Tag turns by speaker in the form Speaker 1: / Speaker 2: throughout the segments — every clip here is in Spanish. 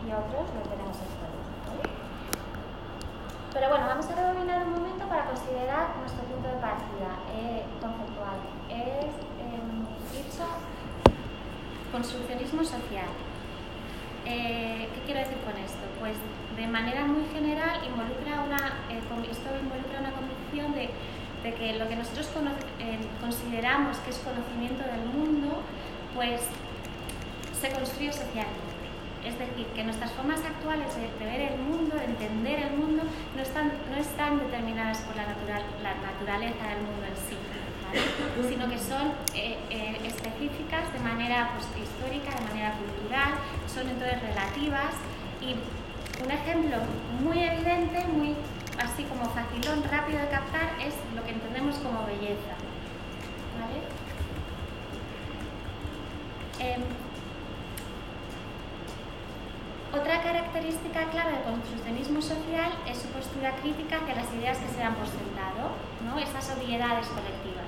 Speaker 1: y otros los veremos después, ¿vale? Pero bueno, vamos a rebobinar un momento para considerar nuestro punto de partida conceptual. Es dicho construccionismo social. ¿Qué quiero decir con esto? Pues de manera muy general esto involucra una convicción de que lo que nosotros consideramos que es conocimiento del mundo, pues se construye socialmente. Es decir, que nuestras formas actuales de ver el mundo, de entender el mundo, no están determinadas por la naturaleza del mundo en sí, ¿vale? Sino que son específicas de manera histórica, de manera cultural, son entonces relativas. Y un ejemplo muy evidente, muy así como facilón, rápido de captar, es lo que entendemos como belleza, ¿vale? Otra característica clara del construccionismo social es su postura crítica hacia las ideas que se dan por sentado, ¿no? Esas obviedades colectivas.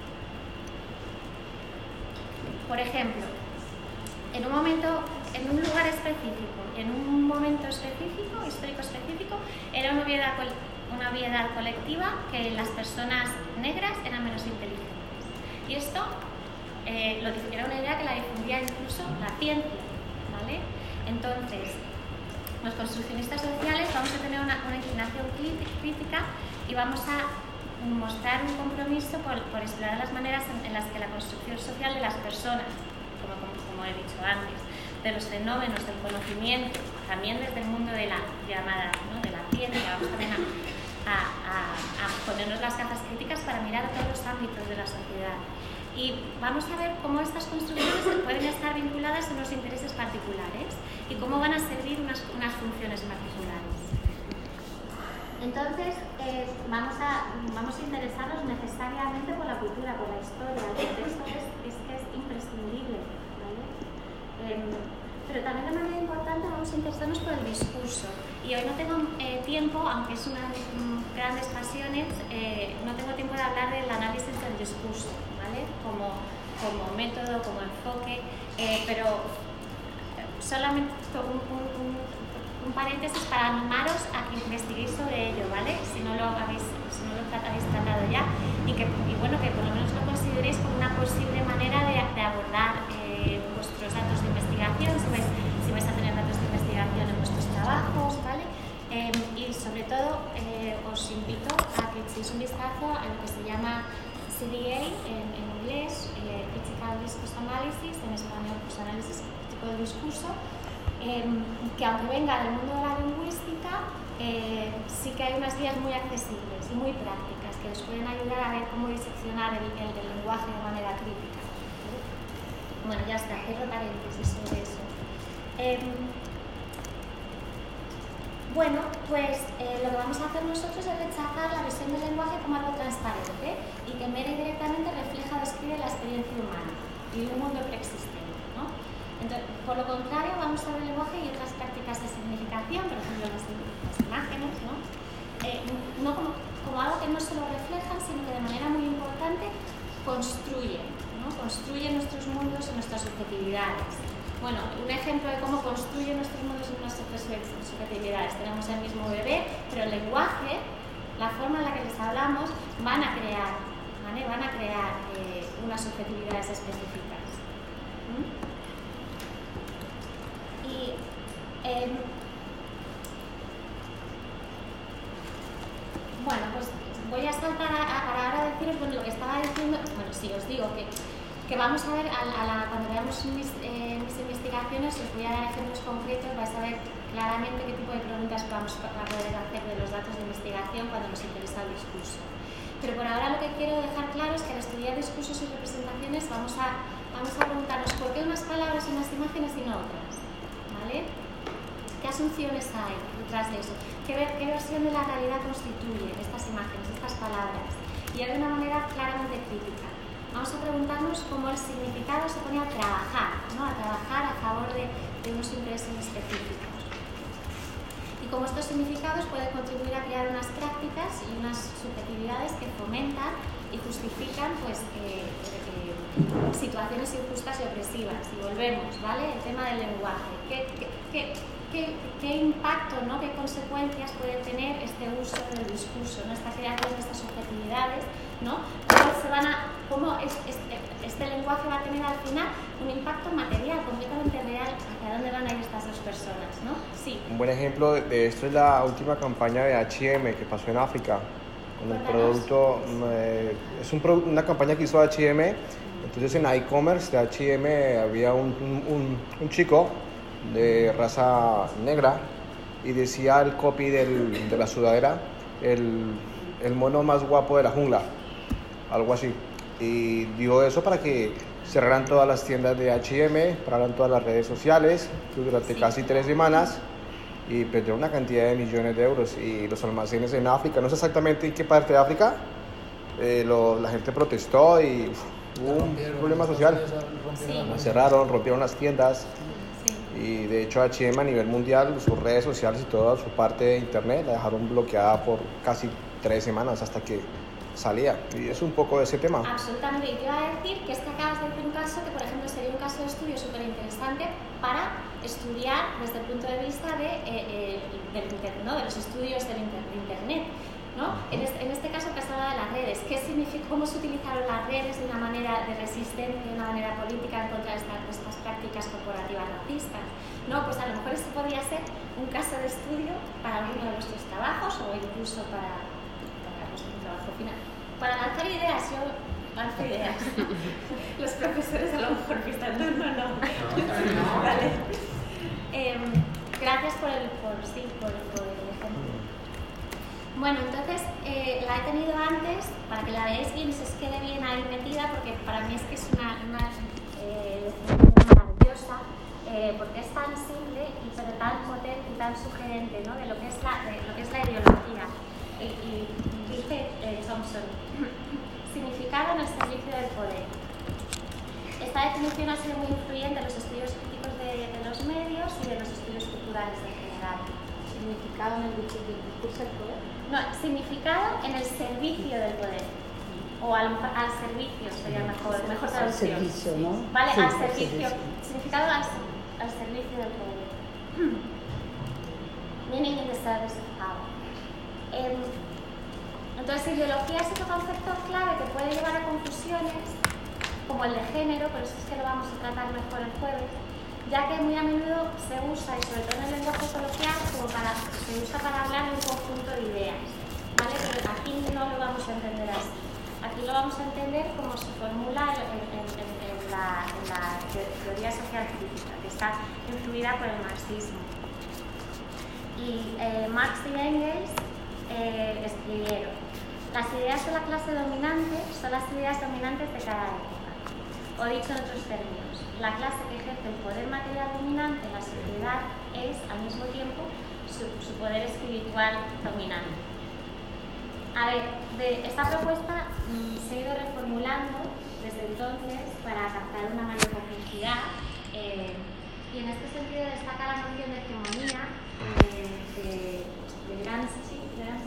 Speaker 1: Por ejemplo, en un lugar específico, en un momento específico, histórico específico, era una obviedad colectiva que las personas negras eran menos inteligentes. Y esto era una idea que la difundía incluso la ciencia, ¿vale? Entonces, los construccionistas sociales vamos a tener una inclinación crítica y vamos a mostrar un compromiso por explorar las maneras en las que la construcción social de las personas, como he dicho antes, de los fenómenos del conocimiento, también desde el mundo de la llamada, ¿no?, de la ciencia, vamos también a ponernos las gafas críticas para mirar todos los ámbitos de la sociedad. Y vamos a ver cómo estas construcciones pueden estar vinculadas a unos intereses particulares y cómo van a servir unas funciones particulares. Entonces, vamos a interesarnos necesariamente por la cultura, por la historia. El contexto es imprescindible, ¿vale? Pero también de manera importante vamos a interesarnos por el discurso. Y hoy no tengo tiempo, aunque es una de mis grandes pasiones, no tengo tiempo de hablar del análisis del discurso, ¿vale? Como método, como enfoque, pero solamente un paréntesis para animaros a que investiguéis sobre ello, ¿vale? Si no lo habéis tratado ya, y bueno, que por lo menos lo consideréis como una posible manera de abordar vuestros datos de investigación, si vais a tener datos de investigación en vuestros trabajos, ¿vale? Y sobre todo os invito a que echéis un vistazo a lo que se llama CDA en inglés, Critical Discourse Analysis, en español pues análisis crítico del discurso, que aunque venga del mundo de la lingüística, sí que hay unas guías muy accesibles y muy prácticas que os pueden ayudar a ver cómo diseccionar el lenguaje de manera crítica. Bueno, ya está, cierro paréntesis sobre eso. Bueno, pues lo que vamos a hacer nosotros es rechazar la visión del lenguaje como algo transparente y que mera y directamente refleja o describe la experiencia humana y un mundo preexistente, ¿no? Entonces, por lo contrario, vamos a ver el lenguaje y otras prácticas de significación, por ejemplo las imágenes, ¿no? No como algo que no solo reflejan, sino que de manera muy importante construyen, ¿no? Construyen nuestros mundos y nuestras subjetividades. Bueno, un ejemplo de cómo construyen nuestros mundos y nuestras subjetividades. Tenemos el mismo bebé, pero el lenguaje, la forma en la que les hablamos, van a crear unas subjetividades específicas. Bueno, pues voy a saltar para ahora deciros lo que estaba diciendo. Bueno, sí, os digo que vamos a ver, cuando veamos mis investigaciones, os voy a dar ejemplos concretos, vais a ver claramente qué tipo de preguntas vamos a poder hacer de los datos de investigación cuando nos interesa el discurso. Pero por ahora lo que quiero dejar claro es que al estudiar discursos y representaciones vamos a preguntarnos por qué unas palabras y unas imágenes y no otras, ¿vale? ¿Qué asunciones hay detrás de eso? ¿Qué versión de la realidad constituyen estas imágenes, estas palabras? Y de una manera claramente crítica. Vamos a preguntarnos cómo el significado se pone a trabajar, ¿no? A trabajar a favor de unos intereses específicos. Y cómo estos significados pueden contribuir a crear unas prácticas y unas subjetividades que fomentan y justifican pues, situaciones injustas y opresivas. Y volvemos, ¿vale? El tema del lenguaje. ¿Qué qué impacto, ¿no? Qué consecuencias puede tener este uso del discurso, ¿no? Esta creación de estas subjetividades, ¿no? Cómo este lenguaje va a tener al final un impacto material, completamente real, hacia dónde van a ir estas dos personas, ¿no? Sí.
Speaker 2: Un buen ejemplo de esto es la última campaña de H&M que pasó en África. Con el producto, una campaña que hizo H&M. Entonces en e-commerce de H&M había un chico de raza negra y decía el copy de la sudadera, el mono más guapo de la jungla, algo así. Y dio eso para que cerraran todas las tiendas de H&M, pararan todas las redes sociales durante casi 3 semanas y perdieron una cantidad de millones de euros. Y los almacenes en África, no sé exactamente en qué parte de África, la gente protestó y hubo un problema social. Cerraron, rompieron las tiendas. Y de hecho H&M a nivel mundial, sus redes sociales y toda su parte de internet la dejaron bloqueada por casi 3 semanas hasta que salía. Y es un poco de ese tema.
Speaker 1: Absolutamente. Y te iba a decir que es que acabas de decir un caso que, por ejemplo, sería un caso de estudio súper interesante para estudiar desde el punto de vista de los estudios del internet, ¿no? En este caso que has hablado de las redes, ¿cómo se utilizaron las redes de una manera de resistencia, de una manera política en contra de estas prácticas corporativas racistas? ¿No? Pues a lo mejor ese podría ser un caso de estudio para alguno de vuestros trabajos o incluso para vuestro trabajo final. Para lanzar ideas, yo lanzo ideas. Los profesores a lo mejor piensan, no. Vale. Gracias por el ejemplo. Bueno, entonces la he tenido antes para que la veáis bien y se os quede bien ahí metida, porque para mí es que es una definición maravillosa, porque es tan simple pero tan potente y tan sugerente, ¿no? de lo que es la ideología. Y dice Thompson, significado en el servicio del poder. Esta definición ha sido muy influyente en los estudios críticos de los medios y de los estudios culturales en general.
Speaker 3: ¿Significado en el discurso del poder?
Speaker 1: No, significado en el servicio del poder. O a lo mejor al servicio sería mejor traducción.
Speaker 3: Al servicio, ¿no?
Speaker 1: Vale,
Speaker 3: sí,
Speaker 1: al servicio. Significado al servicio del poder. Meaning in the service of power. Entonces, ideología es otro concepto clave que puede llevar a confusiones, como el de género, por eso es que lo vamos a tratar mejor el jueves, ya que muy a menudo se usa, y sobre todo en el lenguaje coloquial, se usa para hablar de un conjunto de ideas, ¿vale? Pero aquí no lo vamos a entender así. Aquí lo vamos a entender como se formula en la teoría social crítica, que está influida por el marxismo. Y Marx y Engels escribieron: las ideas de la clase dominante son las ideas dominantes de cada época. O dicho en otros términos, la clase que ejerce el poder material dominante en la sociedad es, al mismo tiempo, su poder espiritual dominante. A ver, esta propuesta se ha ido reformulando desde entonces para captar una mayor complejidad, y en este sentido destaca la noción de hegemonía de Gramsci,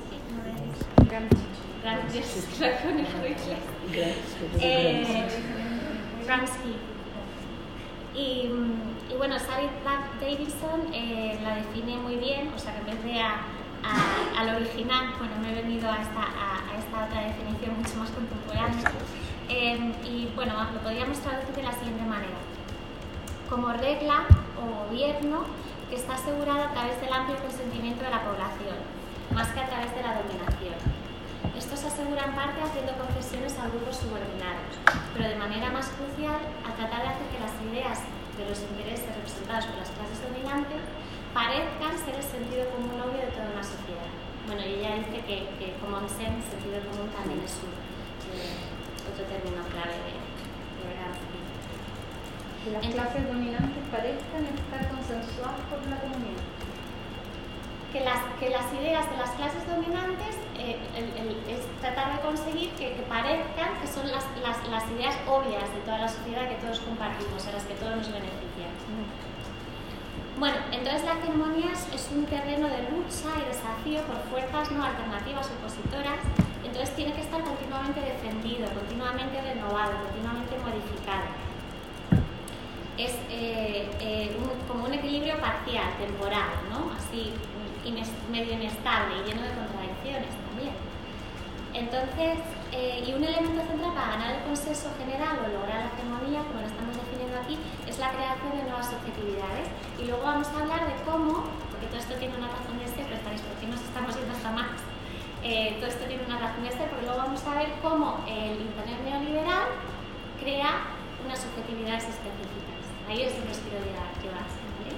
Speaker 1: y bueno, Sally Davidson la define muy bien, o sea que en vez de al original, bueno, me he venido a esta otra definición mucho más contemporánea, y bueno, lo podríamos traducir de la siguiente manera: como regla o gobierno que está asegurado a través del amplio consentimiento de la población, más que a través de la dominación. Esto se asegura en parte haciendo concesiones a grupos subordinados, pero de manera más crucial al tratar de hacer que las ideas de los intereses representados por las clases dominantes parezcan ser el sentido común obvio de toda una sociedad. Bueno, y ella dice que common sense, sentido común, también es otro término clave de Gramsci.
Speaker 3: Que las clases dominantes parezcan estar consensuadas por la comunidad.
Speaker 1: Que las ideas de las clases dominantes es tratar de conseguir que parezcan que son las ideas obvias de toda la sociedad que todos compartimos, a las que todos nos benefician. Bueno, entonces la hegemonía es un terreno de lucha y desafío por fuerzas no alternativas opositoras, entonces tiene que estar continuamente defendido, continuamente renovado, continuamente modificado. es como un equilibrio parcial, temporal, ¿no? Así medio inestable y lleno de contradicciones también. Entonces, y un elemento central para ganar el consenso general o lograr la hegemonía, como lo estamos definiendo aquí, es la creación de nuevas subjetividades. Y luego vamos a hablar de cómo, porque todo esto tiene una razón de ser, pero estaréis por qué nos estamos yendo hasta más. Todo esto tiene una razón de ser, porque luego vamos a ver cómo el Internet neoliberal crea unas subjetividades específicas. Ahí es donde os quiero llevar, ¿vale?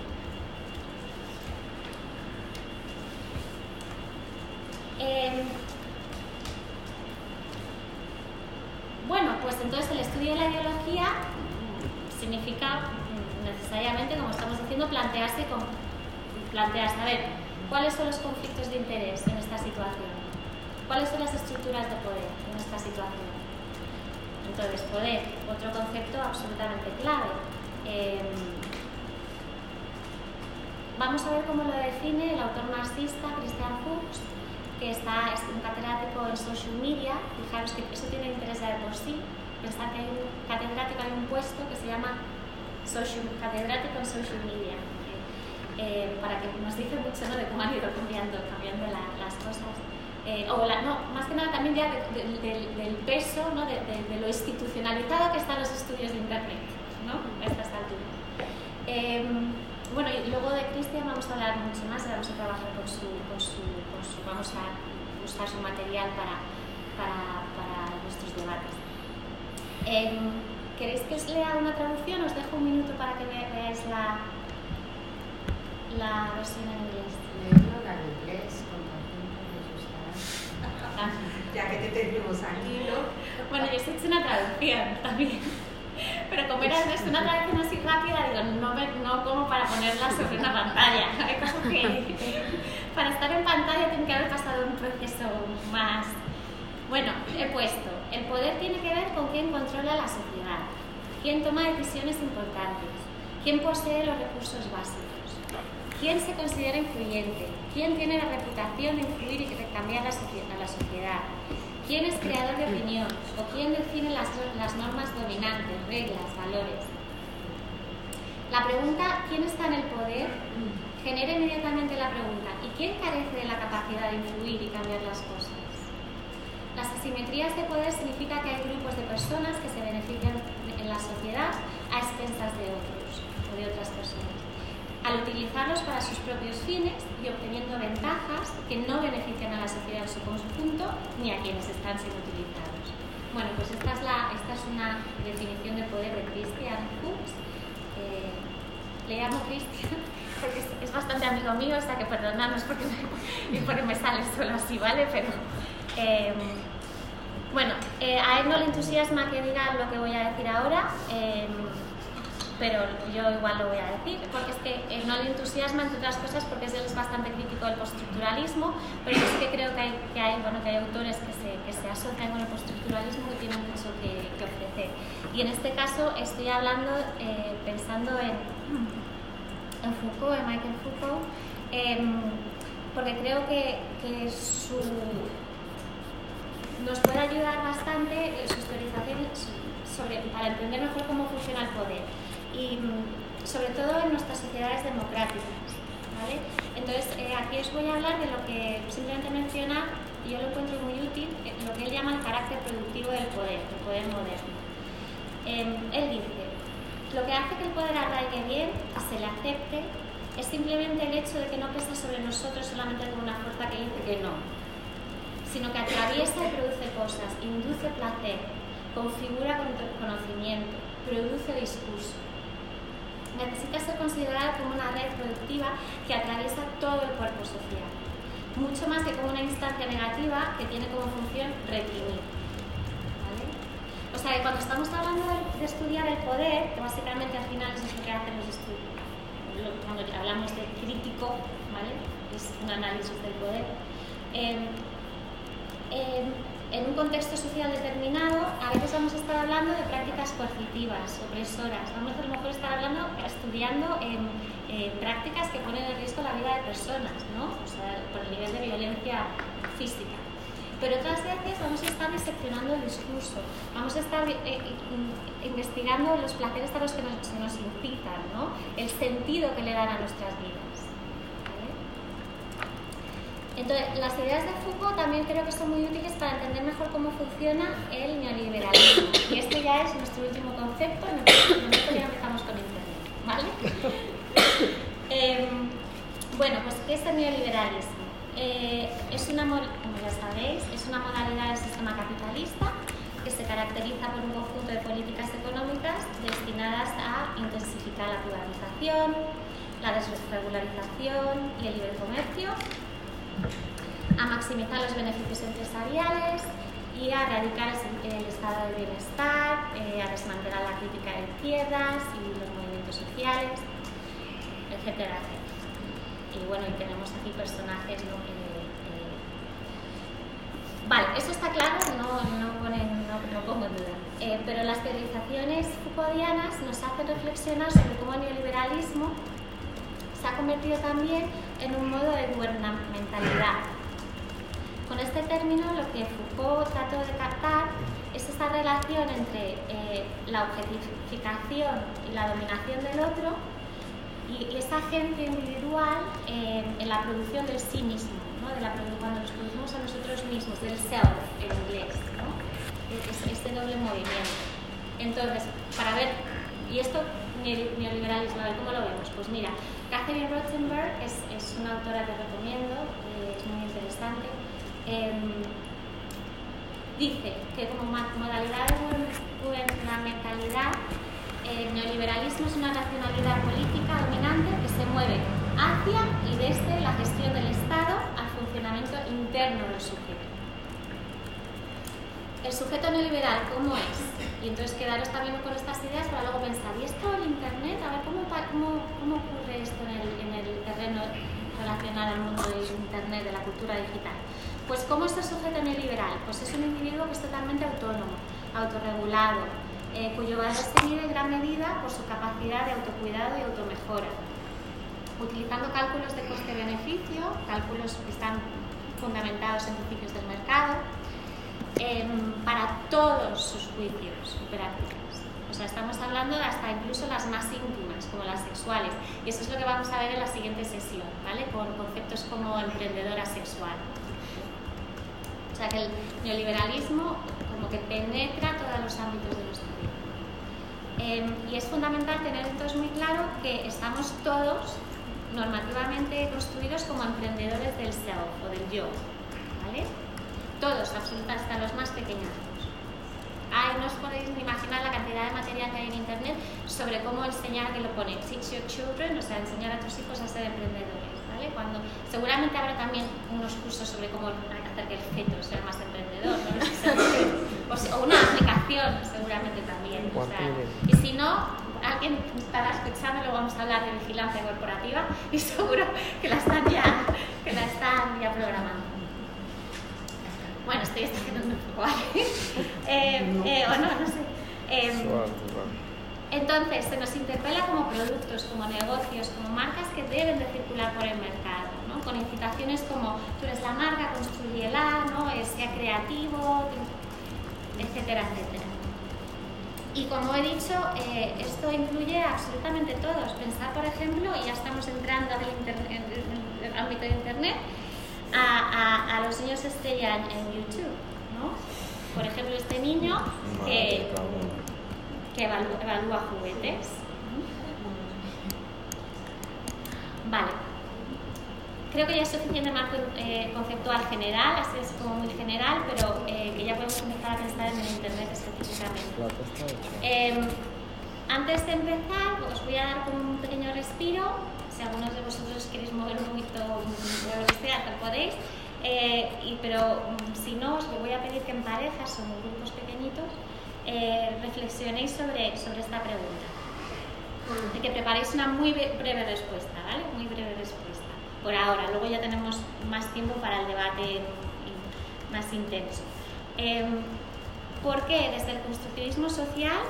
Speaker 1: Bueno, pues entonces el estudio de la ideología significa necesariamente, como estamos diciendo, plantearse a ver cuáles son los conflictos de interés en esta situación, cuáles son las estructuras de poder en esta situación. Entonces, poder, otro concepto absolutamente clave. Vamos a ver cómo lo define el autor marxista Christian Fuchs, que es un catedrático en social media. Fijaros que eso tiene interés de por sí. Pensad que hay un catedrático, hay un puesto que se llama catedrático en social media, para que nos dice mucho, ¿no?, de cómo han ido cambiando las cosas. Más que nada también ya del peso, ¿no?, de lo institucionalizado que están los estudios de Internet, ¿no?, a estas alturas. Bueno, y luego de Christian vamos a hablar mucho más, vamos a trabajar vamos a usar su material para nuestros debates. ¿Queréis que os lea una traducción? Os dejo un minuto para que veáis la versión en inglés.
Speaker 4: Leerlo en inglés, con ya que te tenemos aquí, ¿no?
Speaker 1: Bueno, yo os he hecho una traducción también. Pero como era una traducción así rápida, digo, no como para ponerla sobre una pantalla. Hay cosas que para estar en pantalla tiene que haber pasado un proceso más. Bueno, he puesto, el poder tiene que ver con quién controla la sociedad, quién toma decisiones importantes, quién posee los recursos básicos, quién se considera influyente, quién tiene la reputación de influir y de cambiar la sociedad, quién es creador de opinión o quién define las normas dominantes, reglas, valores. La pregunta ¿quién está en el poder? Genera inmediatamente la pregunta ¿y quién carece de la capacidad de influir y cambiar las cosas? Las asimetrías de poder significa que hay grupos de personas que se benefician en la sociedad a expensas de otros o de otras personas, al utilizarlos para sus propios fines y obteniendo ventajas que no benefician a la sociedad en su conjunto ni a quienes están siendo utilizados. Bueno, pues esta es una definición de poder de Christian Fuchs. Le llamo Christian porque es bastante amigo mío, o sea que perdonadnos porque me sale solo así, ¿vale? Pero bueno, a él no le entusiasma que diga lo que voy a decir ahora, pero yo igual lo voy a decir, porque es que no le entusiasma, entre otras cosas, porque él es bastante crítico del postestructuralismo, pero yo sí que creo que hay autores que se asocian con el postestructuralismo que tienen mucho que ofrecer. Y en este caso estoy hablando, pensando en Foucault, en Michel Foucault, porque creo que nos puede ayudar bastante sus teorizaciones para entender mejor cómo funciona el poder. Y sobre todo en nuestras sociedades democráticas, ¿vale? Entonces, aquí os voy a hablar de lo que simplemente menciona, y yo lo encuentro muy útil, lo que él llama el carácter productivo del poder moderno. Él dice, lo que hace que el poder arraigue bien, que se le acepte, es simplemente el hecho de que no pesa sobre nosotros solamente con una fuerza que dice que no, sino que atraviesa y produce cosas, induce placer, configura conocimiento, produce discurso. Necesita ser considerada como una red productiva que atraviesa todo el cuerpo social, mucho más que como una instancia negativa que tiene como función reprimir. ¿Vale? O sea, que cuando estamos hablando de estudiar el poder, que básicamente al final es lo que hacen los estudios, cuando hablamos de crítico, ¿vale?, es un análisis del poder, en un contexto social determinado, a veces vamos a estar hablando de prácticas coercitivas, opresoras. Vamos a lo mejor estar estudiando prácticas que ponen en riesgo la vida de personas, ¿no? O sea, por el nivel de violencia física. Pero otras veces vamos a estar diseccionando el discurso, vamos a estar investigando los placeres a los que nos incitan, ¿no? El sentido que le dan a nuestras vidas. ¿Vale? Entonces, las ideas de Foucault también creo que son muy útiles para entender mejor cómo funciona el neoliberalismo. Y este ya es nuestro último concepto, en el momento ya empezamos con Internet, ¿vale? Bueno, pues ¿qué es el neoliberalismo? Como ya sabéis, es una modalidad del sistema capitalista que se caracteriza por un conjunto de políticas económicas destinadas a intensificar la privatización, la desregularización y el libre comercio, a maximizar los beneficios empresariales y a erradicar el estado de bienestar, a desmantelar la crítica de izquierdas y los movimientos sociales, etcétera, etcétera. Y bueno, y tenemos aquí personajes, ¿no? Vale, eso está claro, no pongo en duda. Pero las teorizaciones Foucauldianas nos hacen reflexionar sobre cómo el neoliberalismo se ha convertido también en un modo de gubernamentalidad. Con este término, lo que Foucault trató de captar es esta relación entre la objetificación y la dominación del otro y esa agencia individual en la producción del sí mismo, ¿no? Cuando nos producimos a nosotros mismos, del self en inglés, ¿no? Este doble movimiento. Entonces, para ver, y esto neoliberalismo, a ver cómo lo vemos, pues mira, Catherine Rothenberg es una autora que recomiendo, es muy interesante. Dice que como modalidad de gubernamentalidad, el neoliberalismo es una racionalidad política dominante que se mueve hacia y desde la gestión del Estado al funcionamiento interno del sujeto. El sujeto neoliberal, ¿cómo es? Y entonces quedaros también con estas ideas para luego pensar, ¿y esto el Internet? A ver, ¿cómo ocurre esto en el terreno relacionado al mundo del Internet, de la cultura digital? Pues ¿cómo es el sujeto neoliberal? Pues es un individuo que es totalmente autónomo, autorregulado, cuyo valor se mide en gran medida por su capacidad de autocuidado y automejora, utilizando cálculos de coste-beneficio, cálculos que están fundamentados en principios del mercado, para todos sus juicios y prácticas. O sea, estamos hablando de hasta incluso las más íntimas, como las sexuales, y eso es lo que vamos a ver en la siguiente sesión, ¿vale? Por conceptos como emprendedora sexual. O sea, que el neoliberalismo como que penetra todos los ámbitos de nuestra vida. Y es fundamental tener entonces muy claro que estamos todos normativamente construidos como emprendedores del self o del yo, ¿vale? Todos, absolutamente, hasta los más pequeñazos. No os podéis ni imaginar la cantidad de material que hay en Internet sobre cómo enseñar, que lo pone Teach Your Children, o sea, enseñar a tus hijos a ser emprendedores, ¿vale? Seguramente habrá también unos cursos sobre cómo hacer que el feto sea más emprendedor, ¿no? O una aplicación, seguramente también. O sea, y si no, alguien estará escuchando, luego vamos a hablar de vigilancia corporativa y seguro que la están ya programando. Bueno, estoy haciendo un poco, ¿vale? O no sé. Entonces, se nos interpela como productos, como negocios, como marcas que deben de circular por el mercado, ¿no? Con incitaciones como tú eres la marca, construyela, ¿no? Sea creativo, etcétera, etcétera. Y como he dicho, esto incluye absolutamente todos. Pensad, por ejemplo, y ya estamos entrando en el ámbito de Internet, a los niños estrella en YouTube, ¿no? Por ejemplo, este niño que evalúa juguetes. Vale. Creo que ya es suficiente marco conceptual general, así es como muy general, pero que ya podemos empezar a pensar en el Internet específicamente. Antes de empezar, os voy a dar como un pequeño respiro. Si algunos de vosotros queréis mover un poquito lo que sea, que podéis. Pero si no, os voy a pedir que en parejas o en grupos pequeñitos reflexionéis sobre esta pregunta. Y que preparéis una muy breve respuesta, ¿vale? Muy breve respuesta. Por ahora, luego ya tenemos más tiempo para el debate más intenso. ¿Por qué desde el constructivismo social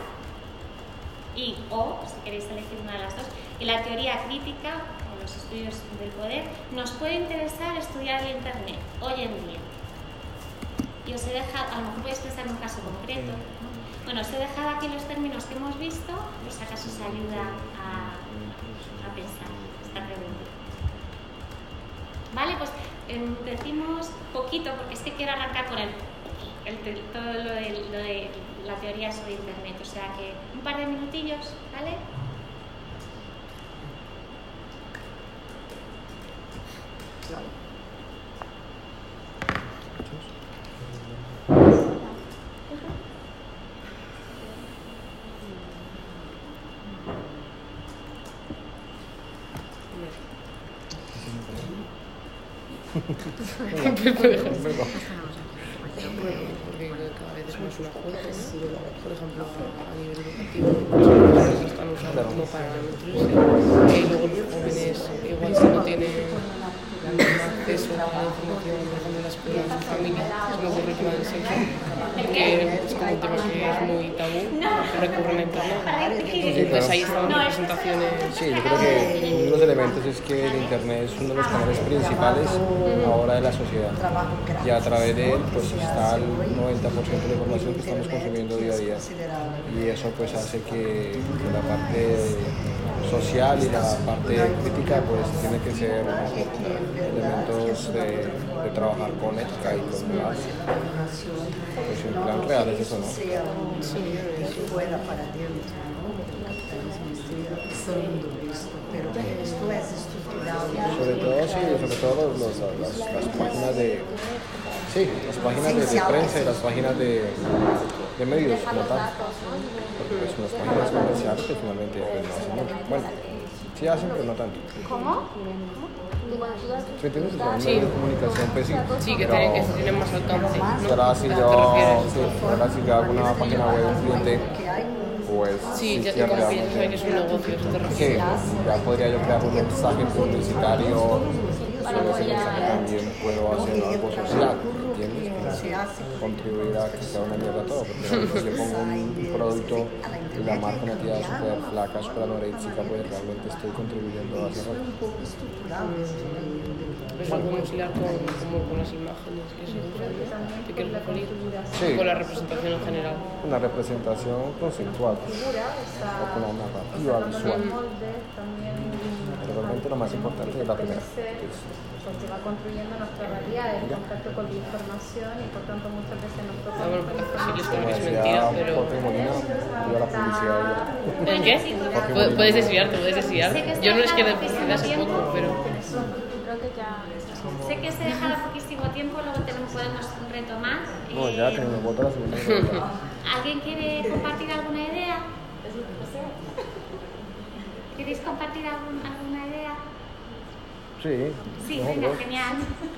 Speaker 1: o, si queréis elegir una de las dos, y la teoría crítica o los estudios del poder, nos puede interesar estudiar el Internet hoy en día? y os he dejado, a lo mejor podéis pensar en un caso concreto, ¿no? Bueno, os he dejado aquí los términos que hemos visto, pues acaso os ayuda a pensar esta pregunta. Vale, pues decimos poquito, porque es que quiero arrancar con todo lo de la teoría sobre Internet, o sea que un par de minutillos, ¿vale?
Speaker 5: Porque cada vez es más una fuente, por ejemplo, a nivel educativo, se están usando como para nutrirse, y luego los jóvenes, igual si no tienen acceso a la información, por ejemplo, en la escuela, en su familia, se me ocurre que del sexo, porque es como un tema que es muy tabú, recurren a internet, entonces ahí están las representaciones.
Speaker 2: Sí, yo creo que uno de los elementos es que el Internet es uno de los canales principales ahora de la sociedad, y a través de él pues está el 90% de la información que estamos consumiendo día a día, y eso pues hace que la parte social y la parte crítica pues tiene que ser elementos de trabajar con ética y con más, pues en plan real es eso, ¿no? Sobre todo, sí, sobre todo las páginas de... Sí, las páginas de prensa y las páginas de medios, como tal. Porque pues, las páginas comerciales que finalmente pues, no hacen mucho. Bueno, sí hacen, pero no tanto.
Speaker 1: ¿Cómo?
Speaker 2: ¿Me entiendes? Los
Speaker 5: Sí.
Speaker 2: medios de comunicación, pues sí.
Speaker 5: Sí, que
Speaker 2: pero
Speaker 5: tienen más alcance, ¿no?
Speaker 2: ahora si
Speaker 5: ¿A
Speaker 2: yo,
Speaker 5: qué te refieres?
Speaker 2: sí, ahora si yo hago una página web de un cliente, pues
Speaker 5: Sí, ya
Speaker 2: que
Speaker 5: como que ya
Speaker 2: realmente...
Speaker 5: saben que es un negocio, eso te
Speaker 2: Sí,
Speaker 5: refieres.
Speaker 2: ya podría yo crear un mensaje publicitario, sobre ese mensaje también puedo hacer algo social, ¿entiendes? Contribuir a que sea una mierda todo, porque si yo pongo un producto y la marca una tía súper flaca, súper anoréxica, pues realmente estoy contribuyendo a hacer algo.
Speaker 5: Eso podemos hilar con las imágenes que se usan, ¿no? ¿Te quieres referir?
Speaker 2: Sí.
Speaker 5: Con la representación en general.
Speaker 2: Una representación conceptual o con una narrativa visual. Pero realmente lo más importante es la primera.
Speaker 3: Porque va construyendo nuestra realidad, el contacto con la información y por tanto muchas veces nosotros...
Speaker 5: Ah, bueno, porque es posible
Speaker 2: Como
Speaker 5: que es
Speaker 2: decía
Speaker 5: mentira, pero...
Speaker 2: Jorge Molina, viva la publicidad.
Speaker 5: ¿El qué? Puedes desviarte, puedes desviar. Yo no es que de publicidad hace poco, pero...
Speaker 1: Sé que se deja poquísimo tiempo, luego podemos retomar.
Speaker 2: No, ya tenemos voto la segunda pregunta.
Speaker 1: ¿Alguien quiere compartir alguna idea? ¿Queréis compartir alguna idea?
Speaker 2: Sí.
Speaker 1: Sí,
Speaker 2: no,
Speaker 1: venga,
Speaker 2: pues.
Speaker 1: genial.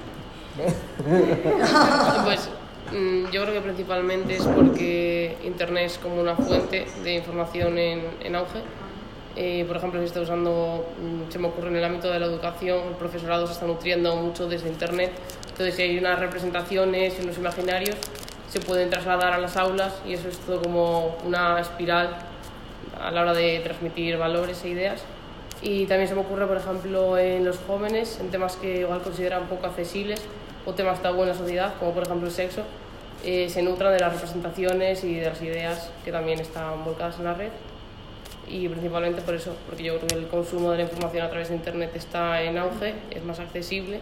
Speaker 5: Pues yo creo que principalmente es porque Internet es como una fuente de información en auge. Por ejemplo, se está usando, se me ocurre en el ámbito de la educación, el profesorado se está nutriendo mucho desde Internet. Entonces, si hay unas representaciones y unos imaginarios, se pueden trasladar a las aulas y eso es todo como una espiral a la hora de transmitir valores e ideas. Y también se me ocurre, por ejemplo, en los jóvenes, en temas que igual consideran poco accesibles o temas tabú en la sociedad, como por ejemplo el sexo, se nutran de las representaciones y de las ideas que también están volcadas en la red. Y principalmente por eso, porque yo creo que el consumo de la información a través de Internet está en auge, es más accesible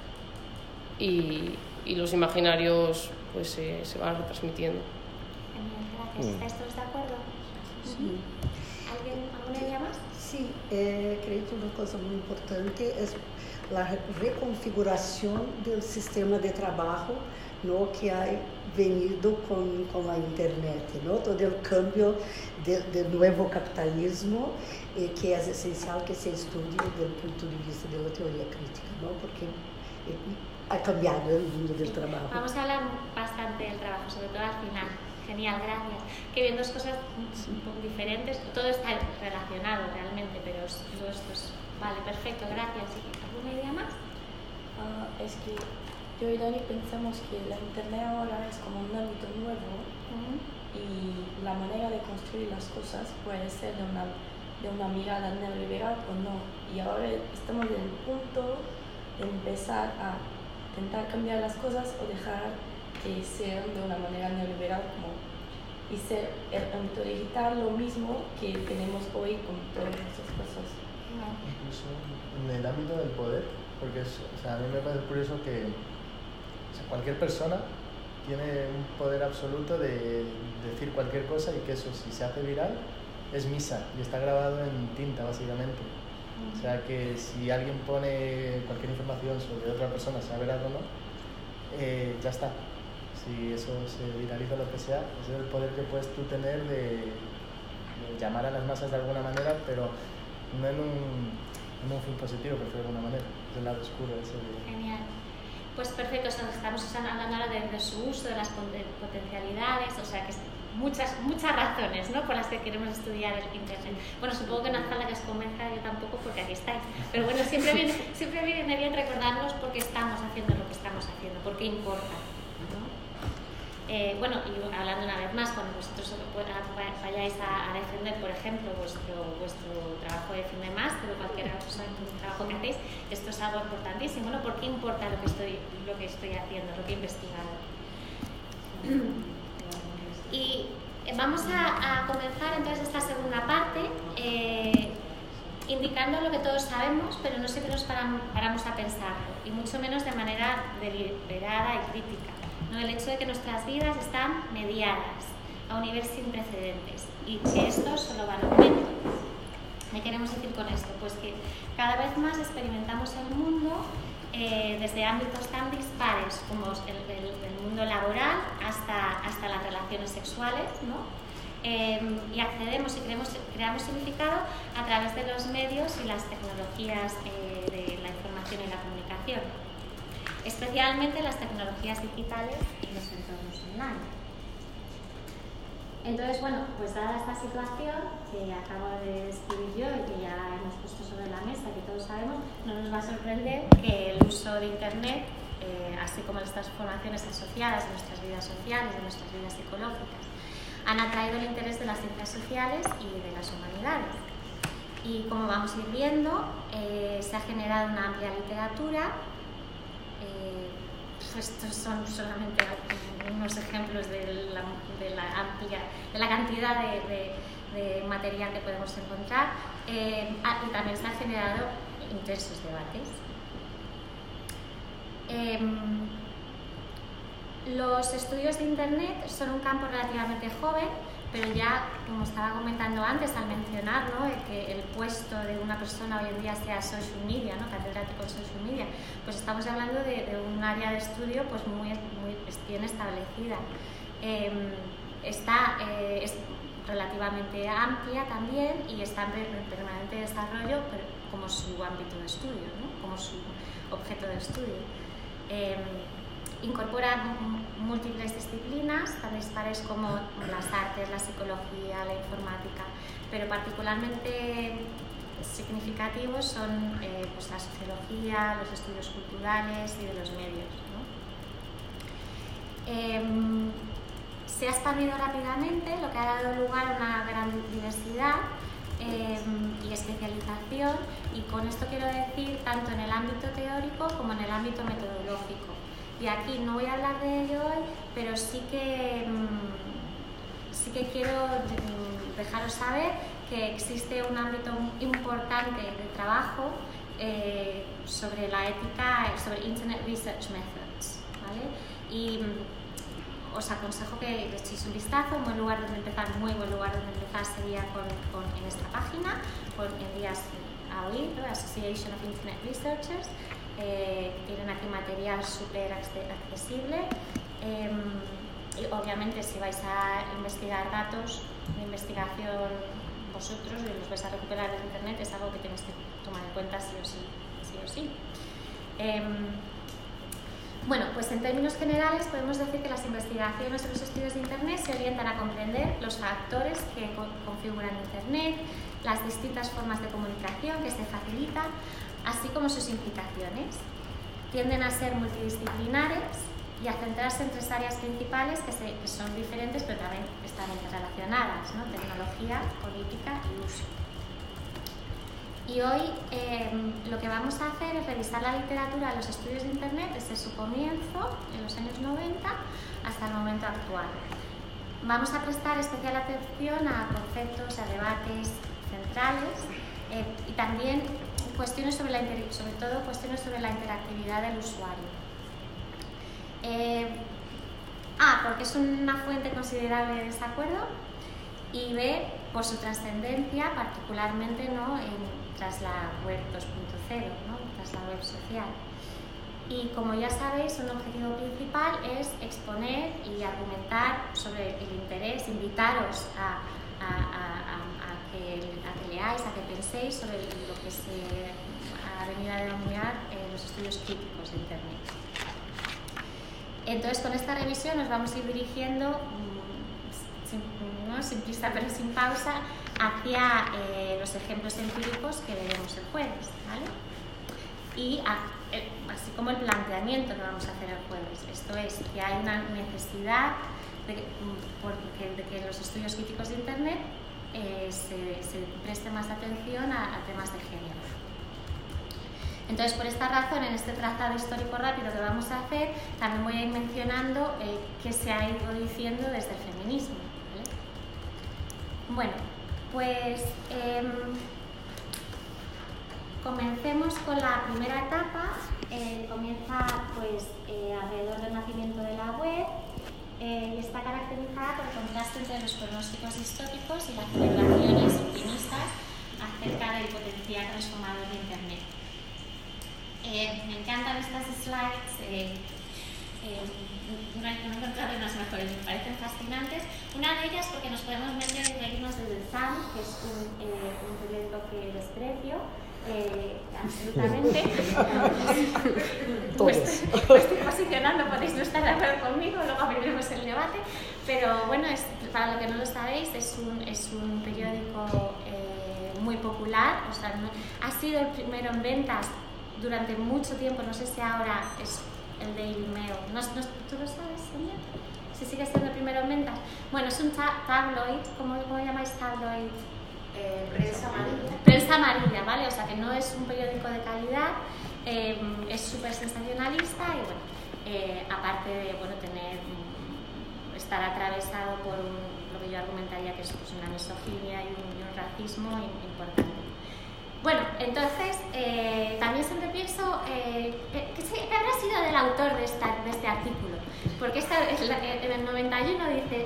Speaker 5: y los imaginarios pues se van retransmitiendo.
Speaker 1: Genial, gracias. ¿Estáis de acuerdo?
Speaker 6: Sí.
Speaker 1: ¿Alguna idea más?
Speaker 6: Sí, creo que una cosa muy importante es la reconfiguración del sistema de trabajo, ¿no? Que ha venido con la Internet, ¿no? Todo el cambio del nuevo capitalismo, que es esencial que se estudie desde el punto de vista de la teoría crítica, ¿no? Porque ha cambiado el mundo del trabajo.
Speaker 1: Vamos a hablar bastante del trabajo, sobre todo al final. Genial, gracias. Que bien, dos cosas un poco diferentes. Todo está relacionado realmente, pero todo esto es... Vale, perfecto, gracias. ¿Y alguna idea más?
Speaker 7: Es que yo y Dani pensamos que la Internet ahora es como un ámbito nuevo y la manera de construir las cosas puede ser de una mirada neoliberal o no. Y ahora estamos en el punto de empezar a intentar cambiar las cosas o dejar que sean de una manera neoliberal como, y ser el ámbito digital lo mismo que tenemos hoy con todas esas cosas.
Speaker 8: Incluso en el ámbito del poder, porque a mí me parece curioso que cualquier persona tiene un poder absoluto de decir cualquier cosa y que eso, si se hace viral, es misa y está grabado en tinta básicamente. O sea que si alguien pone cualquier información sobre otra persona, sea veraz o no, ya está. Si eso se viraliza o lo que sea, ese es el poder que puedes tú tener de llamar a las masas de alguna manera, pero no en un fin positivo, pero de alguna manera. Es el lado oscuro ese de...
Speaker 1: Genial. Pues perfecto, estamos hablando ahora de su uso, de las potencialidades, o sea que muchas razones, ¿no?, por las que queremos estudiar el Internet. Bueno, supongo que no hace falta que os convenza, yo tampoco, porque aquí estáis. Pero bueno, siempre viene bien recordarnos por qué estamos haciendo lo que estamos haciendo, por qué importa, ¿no? Bueno, y hablando una vez más, cuando vosotros vayáis a defender, por ejemplo, vuestro trabajo de fin de máster o cualquier cosa, trabajo que hacéis, esto es algo importantísimo, ¿no? ¿Por qué importa lo que estoy haciendo, lo que he investigado? Y vamos a comenzar entonces esta segunda parte indicando lo que todos sabemos, pero no siempre nos paramos a pensarlo, y mucho menos de manera deliberada y crítica, ¿no? El hecho de que nuestras vidas están mediadas a un nivel sin precedentes y que esto solo va en aumento. ¿Qué queremos decir con esto? Pues que cada vez más experimentamos el mundo desde ámbitos tan dispares como el mundo laboral hasta las relaciones sexuales, ¿no? Y accedemos y creamos significado a través de los medios y las tecnologías de la información y la comunicación, especialmente las tecnologías digitales y los entornos online. Entonces, bueno, pues dada esta situación que acabo de describir yo y que ya hemos puesto sobre la mesa, que todos sabemos, no nos va a sorprender que el uso de Internet, así como las transformaciones asociadas en nuestras vidas sociales, en nuestras vidas psicológicas, han atraído el interés de las ciencias sociales y de las humanidades. Y como vamos a ir viendo, se ha generado una amplia literatura. Estos son solamente unos ejemplos de la cantidad de material que podemos encontrar, y también se han generado intensos debates. Los estudios de Internet son un campo relativamente joven, pero ya, como estaba comentando antes al mencionar, ¿no?, que el puesto de una persona hoy en día sea social media, ¿no?, catedrático en social media, pues estamos hablando de un área de estudio pues muy bien establecida. Es relativamente amplia también y está en permanente desarrollo, pero como su ámbito de estudio, ¿no?, como su objeto de estudio. Incorpora múltiples disciplinas, tan dispares como las artes, la psicología, la informática, pero particularmente significativos son pues la sociología, los estudios culturales y de los medios, ¿no? Se ha expandido rápidamente, lo que ha dado lugar a una gran diversidad y especialización, y con esto quiero decir tanto en el ámbito teórico como en el ámbito metodológico. Y aquí no voy a hablar de ello hoy, pero sí que quiero dejaros saber que existe un ámbito importante de trabajo sobre la ética, sobre Internet Research Methods, ¿vale? Y os aconsejo que le echéis un vistazo. Un buen lugar donde empezar, muy buen lugar donde empezar sería en esta página, en días AOI, ¿no? Association of Internet Researchers. Tienen aquí material súper accesible, y obviamente si vais a investigar datos de investigación vosotros y los vais a recuperar en Internet, es algo que tenéis que tomar en cuenta sí o sí. Bueno, pues en términos generales podemos decir que las investigaciones de los estudios de Internet se orientan a comprender los factores que configuran Internet, las distintas formas de comunicación que se facilitan, así como sus implicaciones. Tienden a ser multidisciplinares y a centrarse en tres áreas principales que son diferentes pero también están interrelacionadas, ¿no? Tecnología, política y uso. Y hoy lo que vamos a hacer es revisar la literatura de los estudios de Internet desde su comienzo, en los años 90, hasta el momento actual. Vamos a prestar especial atención a conceptos, a debates centrales y también cuestiones sobre todo cuestiones sobre la interactividad del usuario. Porque es una fuente considerable de desacuerdo, y B, por su trascendencia, particularmente, ¿no?, tras la web 2.0, ¿no?, tras la web social. Y como ya sabéis, un objetivo principal es exponer y argumentar sobre el interés, invitaros a que leáis, a que penséis sobre lo que se ha venido a denominar los estudios críticos de Internet. Entonces, con esta revisión nos vamos a ir dirigiendo, sin prisa pero sin pausa, hacia los ejemplos empíricos que veremos el jueves, ¿vale? Y así como el planteamiento que vamos a hacer el jueves. Esto es, que hay una necesidad de que en los estudios críticos de Internet se preste más atención a temas de género. Entonces, por esta razón, en este trazado histórico rápido que vamos a hacer, también voy a ir mencionando qué se ha ido diciendo desde el feminismo, ¿vale? Bueno, pues comencemos con la primera etapa. Comienza pues alrededor del nacimiento de la web y está caracterizada por el contraste entre los pronósticos históricos y las celebraciones optimistas acerca del potencial transformador de Internet. Me encantan estas slides, no he encontrado unas mejores, me parecen fascinantes. Una de ellas porque nos podemos meter y reírnos de The Sun, que es un periódico que desprecio absolutamente. Pues estoy posicionando, podéis no estar de acuerdo conmigo, luego abriremos el debate, pero bueno, para lo que no lo sabéis, es un periódico muy popular, o sea, ha sido el primero en ventas durante mucho tiempo, no sé si ahora es el Daily Mail, ¿tú lo sabes, Sonia? Si sigue siendo el primero en ventas. Bueno, es un tabloid, ¿cómo llamáis tabloid?
Speaker 4: Prensa amarilla.
Speaker 1: Prensa amarilla, ¿vale? O sea que no es un periódico de calidad, es súper sensacionalista y bueno, aparte de estar atravesado por lo que yo argumentaría que es pues, una misoginia y un racismo importante. Bueno, entonces, también siempre pienso ¿qué habrá sido del autor de este artículo? Porque en el 91 dice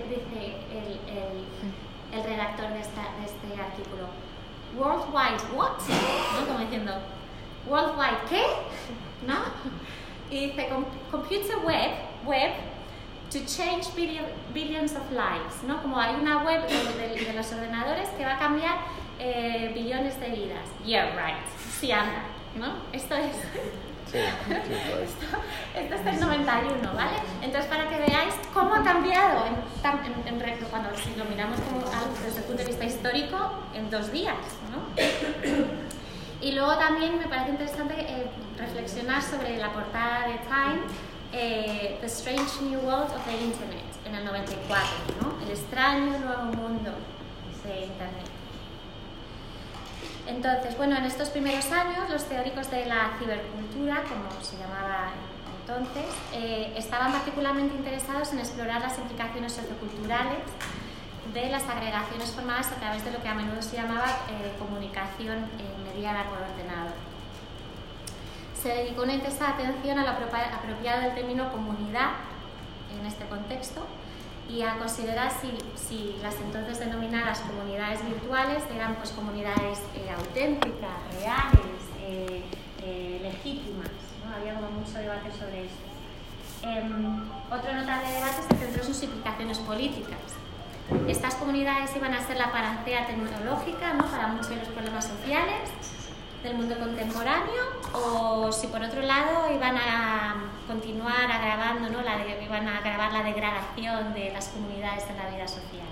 Speaker 1: el redactor de este artículo, Worldwide what? ¿No? Como diciendo, Worldwide ¿qué? ¿No? Y dice, Computer web to change billions of lives, ¿no? Como hay una web de los ordenadores que va a cambiar billones de vidas. Yeah, right. Sí, anda, ¿no? Esto es...
Speaker 2: Sí,
Speaker 1: esto es del 91, ¿vale? Entonces, para que veáis cómo ha cambiado cuando si lo miramos como desde el punto de vista histórico, en 2 días, ¿no? Y luego también me parece interesante reflexionar sobre la portada de Time, The Strange New World of the Internet, en el 94, ¿no? El extraño nuevo mundo de Internet. Entonces, bueno, en estos primeros años, los teóricos de la cibercultura, como se llamaba entonces, estaban particularmente interesados en explorar las implicaciones socioculturales de las agregaciones formadas a través de lo que a menudo se llamaba comunicación mediada por ordenador. Se dedicó una intensa atención a lo apropiado del término comunidad en este contexto y a considerar si las entonces denominadas comunidades virtuales eran pues comunidades auténticas, reales, legítimas, ¿no? Había como mucho debate sobre esto. Otro notable debate se centró en sus implicaciones políticas. Estas comunidades iban a ser la panacea tecnológica, ¿no? Para muchos de los problemas sociales del mundo contemporáneo, o si por otro lado iban a continuar agravando, ¿no? Iban a agravar la degradación de las comunidades en la vida social,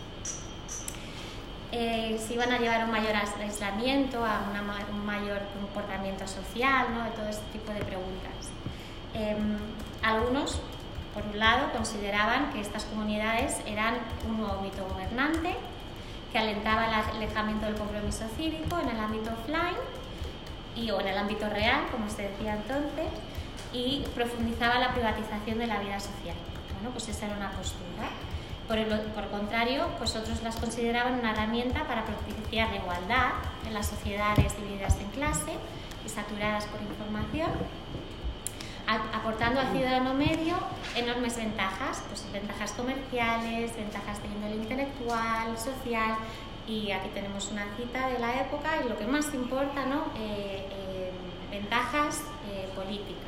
Speaker 1: ¿no? Si iban a llevar un mayor aislamiento, a un mayor comportamiento social, ¿no? De todo este tipo de preguntas. Algunos, por un lado, consideraban que estas comunidades eran un nuevo mito gobernante, que que alentaba el alejamiento del compromiso cívico en el ámbito offline o en el ámbito real, como se decía entonces, y profundizaba la privatización de la vida social. Bueno, pues esa era una postura. Por el contrario, pues otros las consideraban una herramienta para propiciar la igualdad en las sociedades divididas en clase y saturadas por información, aportando al ciudadano medio enormes ventajas, pues ventajas comerciales, ventajas de índole intelectual, social, y aquí tenemos una cita de la época y lo que más importa, ¿no? Ventajas políticas.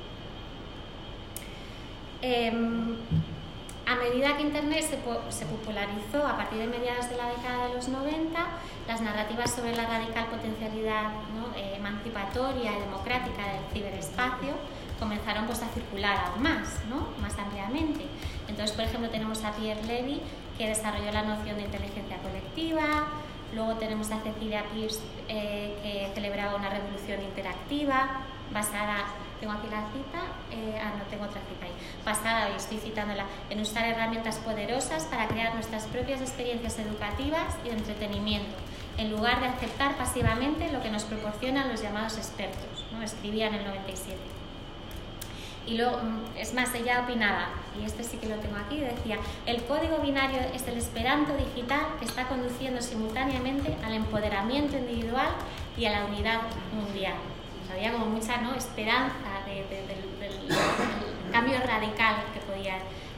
Speaker 1: A medida que Internet se popularizó a partir de mediados de la década de los 90, las narrativas sobre la radical potencialidad, ¿no? Emancipatoria y democrática del ciberespacio comenzaron pues a circular aún más, ¿no? Más ampliamente. Entonces, por ejemplo, tenemos a Pierre Levy, que desarrolló la noción de inteligencia colectiva. Luego tenemos a Cecilia Pierce, que celebraba una revolución interactiva basada, tengo aquí la cita, no tengo otra cita ahí, basada, y estoy citándola, en usar herramientas poderosas para crear nuestras propias experiencias educativas y de entretenimiento, en lugar de aceptar pasivamente lo que nos proporcionan los llamados expertos, ¿no? Escribía en el 97. Y luego, es más, ella opinaba, y este sí que lo tengo aquí, decía: el código binario es el esperanto digital que está conduciendo simultáneamente al empoderamiento individual y a la unidad mundial. O sea, había como mucha, ¿no?, esperanza del cambio radical que podía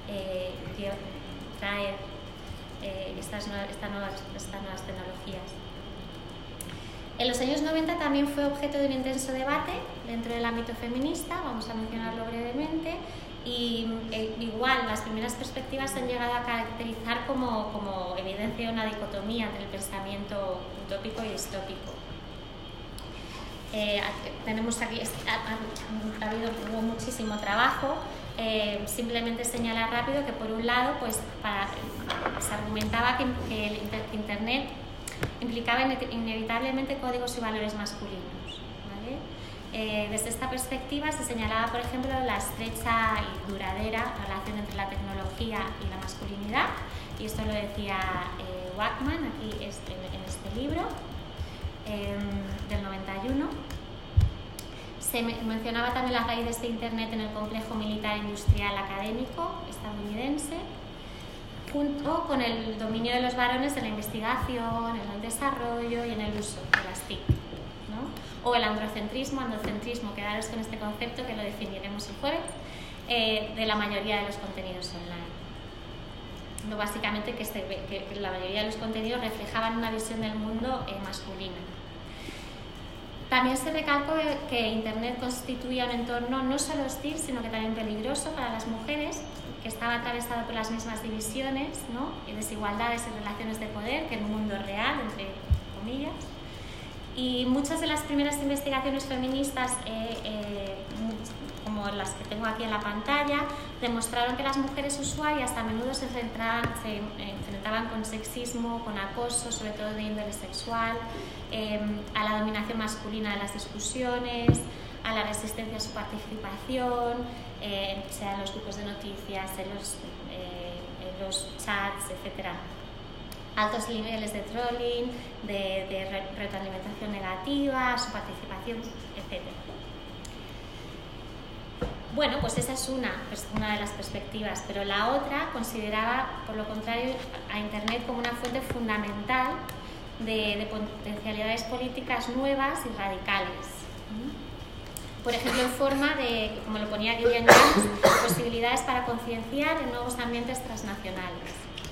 Speaker 1: traer estas nuevas tecnologías. En los años 90 también fue objeto de un intenso debate dentro del ámbito feminista, vamos a mencionarlo brevemente, y igual las primeras perspectivas han llegado a caracterizar como evidencia una dicotomía entre el pensamiento utópico y distópico. Tenemos aquí, hubo muchísimo trabajo, simplemente señalar rápido que por un lado pues, se argumentaba que el Internet implicaba inevitablemente códigos y valores masculinos, ¿vale? Desde esta perspectiva se señalaba, por ejemplo, la estrecha y duradera relación entre la tecnología y la masculinidad, y esto lo decía Wackman aquí en este libro del 91. Se mencionaba también las raíces de Internet en el complejo militar industrial académico estadounidense, junto con el dominio de los varones en la investigación, en el desarrollo y en el uso de las TIC, ¿no? O el androcentrismo, que daros con este concepto que lo definiremos el jueves, de la mayoría de los contenidos online. No, básicamente que la mayoría de los contenidos reflejaban una visión del mundo masculina. También se recalcó que Internet constituía un entorno no solo hostil, sino que también peligroso para las mujeres, que estaba atravesado por las mismas divisiones, ¿no?, y desigualdades en relaciones de poder que en un mundo real, entre comillas. Y muchas de las primeras investigaciones feministas, como las que tengo aquí en la pantalla, demostraron que las mujeres usuarias a menudo se enfrentaban con sexismo, con acoso, sobre todo de índole sexual, a la dominación masculina de las discusiones, a la resistencia a su participación, sea en los grupos de noticias, en los chats, etc. Altos niveles de trolling, de retroalimentación negativa, su participación, etc. Bueno, pues esa es una de las perspectivas, pero la otra consideraba, por lo contrario, a Internet como una fuente fundamental de potencialidades políticas nuevas y radicales. Por ejemplo, en forma de, como lo ponía Gillian Jans, posibilidades para concienciar en nuevos ambientes transnacionales,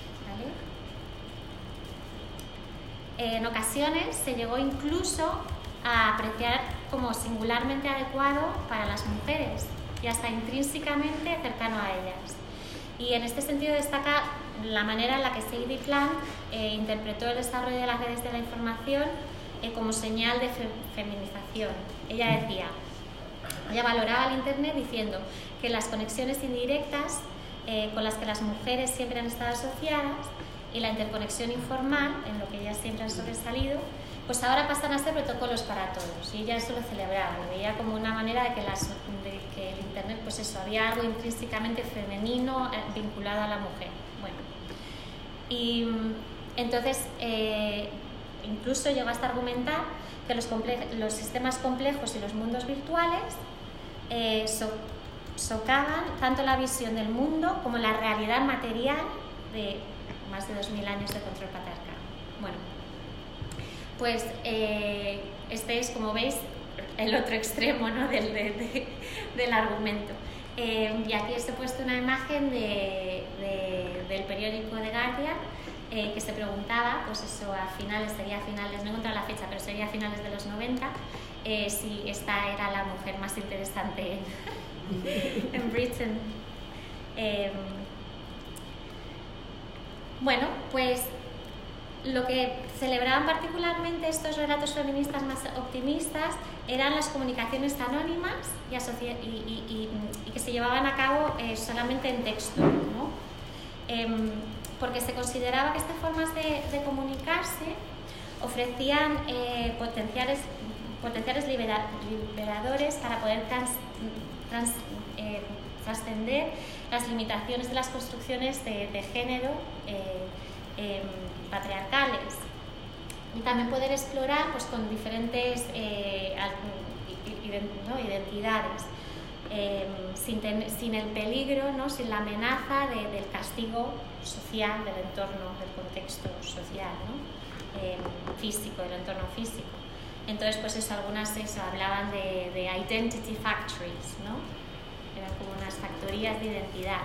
Speaker 1: ¿vale? En ocasiones se llegó incluso a apreciar como singularmente adecuado para las mujeres y hasta intrínsecamente cercano a ellas. Y en este sentido destaca la manera en la que Sadie Klang interpretó el desarrollo de las redes de la información como señal de feminización. Ella valoraba el Internet diciendo que las conexiones indirectas con las que las mujeres siempre han estado asociadas y la interconexión informal, en lo que ellas siempre han sobresalido, pues ahora pasan a ser protocolos para todos. Y ella eso lo celebraba, lo veía como una manera de que el Internet, pues eso, había algo intrínsecamente femenino vinculado a la mujer. Bueno, y Entonces, incluso llegó hasta argumentar que los sistemas complejos y los mundos virtuales socavan tanto la visión del mundo como la realidad material de más de 2000 años de control patriarcal. Bueno, pues este es, como veis, el otro extremo, ¿no? del argumento. Y aquí os he puesto una imagen del periódico The Guardian, que se preguntaba, pues eso, sería a finales, no he encontrado la fecha, pero sería a finales de los 90, si esta era la mujer más interesante en Britain. Bueno, pues lo que celebraban particularmente estos relatos feministas más optimistas eran las comunicaciones anónimas y que se llevaban a cabo solamente en texto, ¿no? Porque se consideraba que estas formas de comunicarse ofrecían potenciales liberadores para poder trascender las limitaciones de las construcciones de género patriarcales, y también poder explorar, pues, con diferentes identidades, sin el peligro, ¿no? Sin la amenaza del castigo social del entorno, del contexto social, ¿no? Físico, del entorno físico. Entonces, pues eso, algunas hablaban de identity factories, ¿no? Eran como unas factorías de identidad.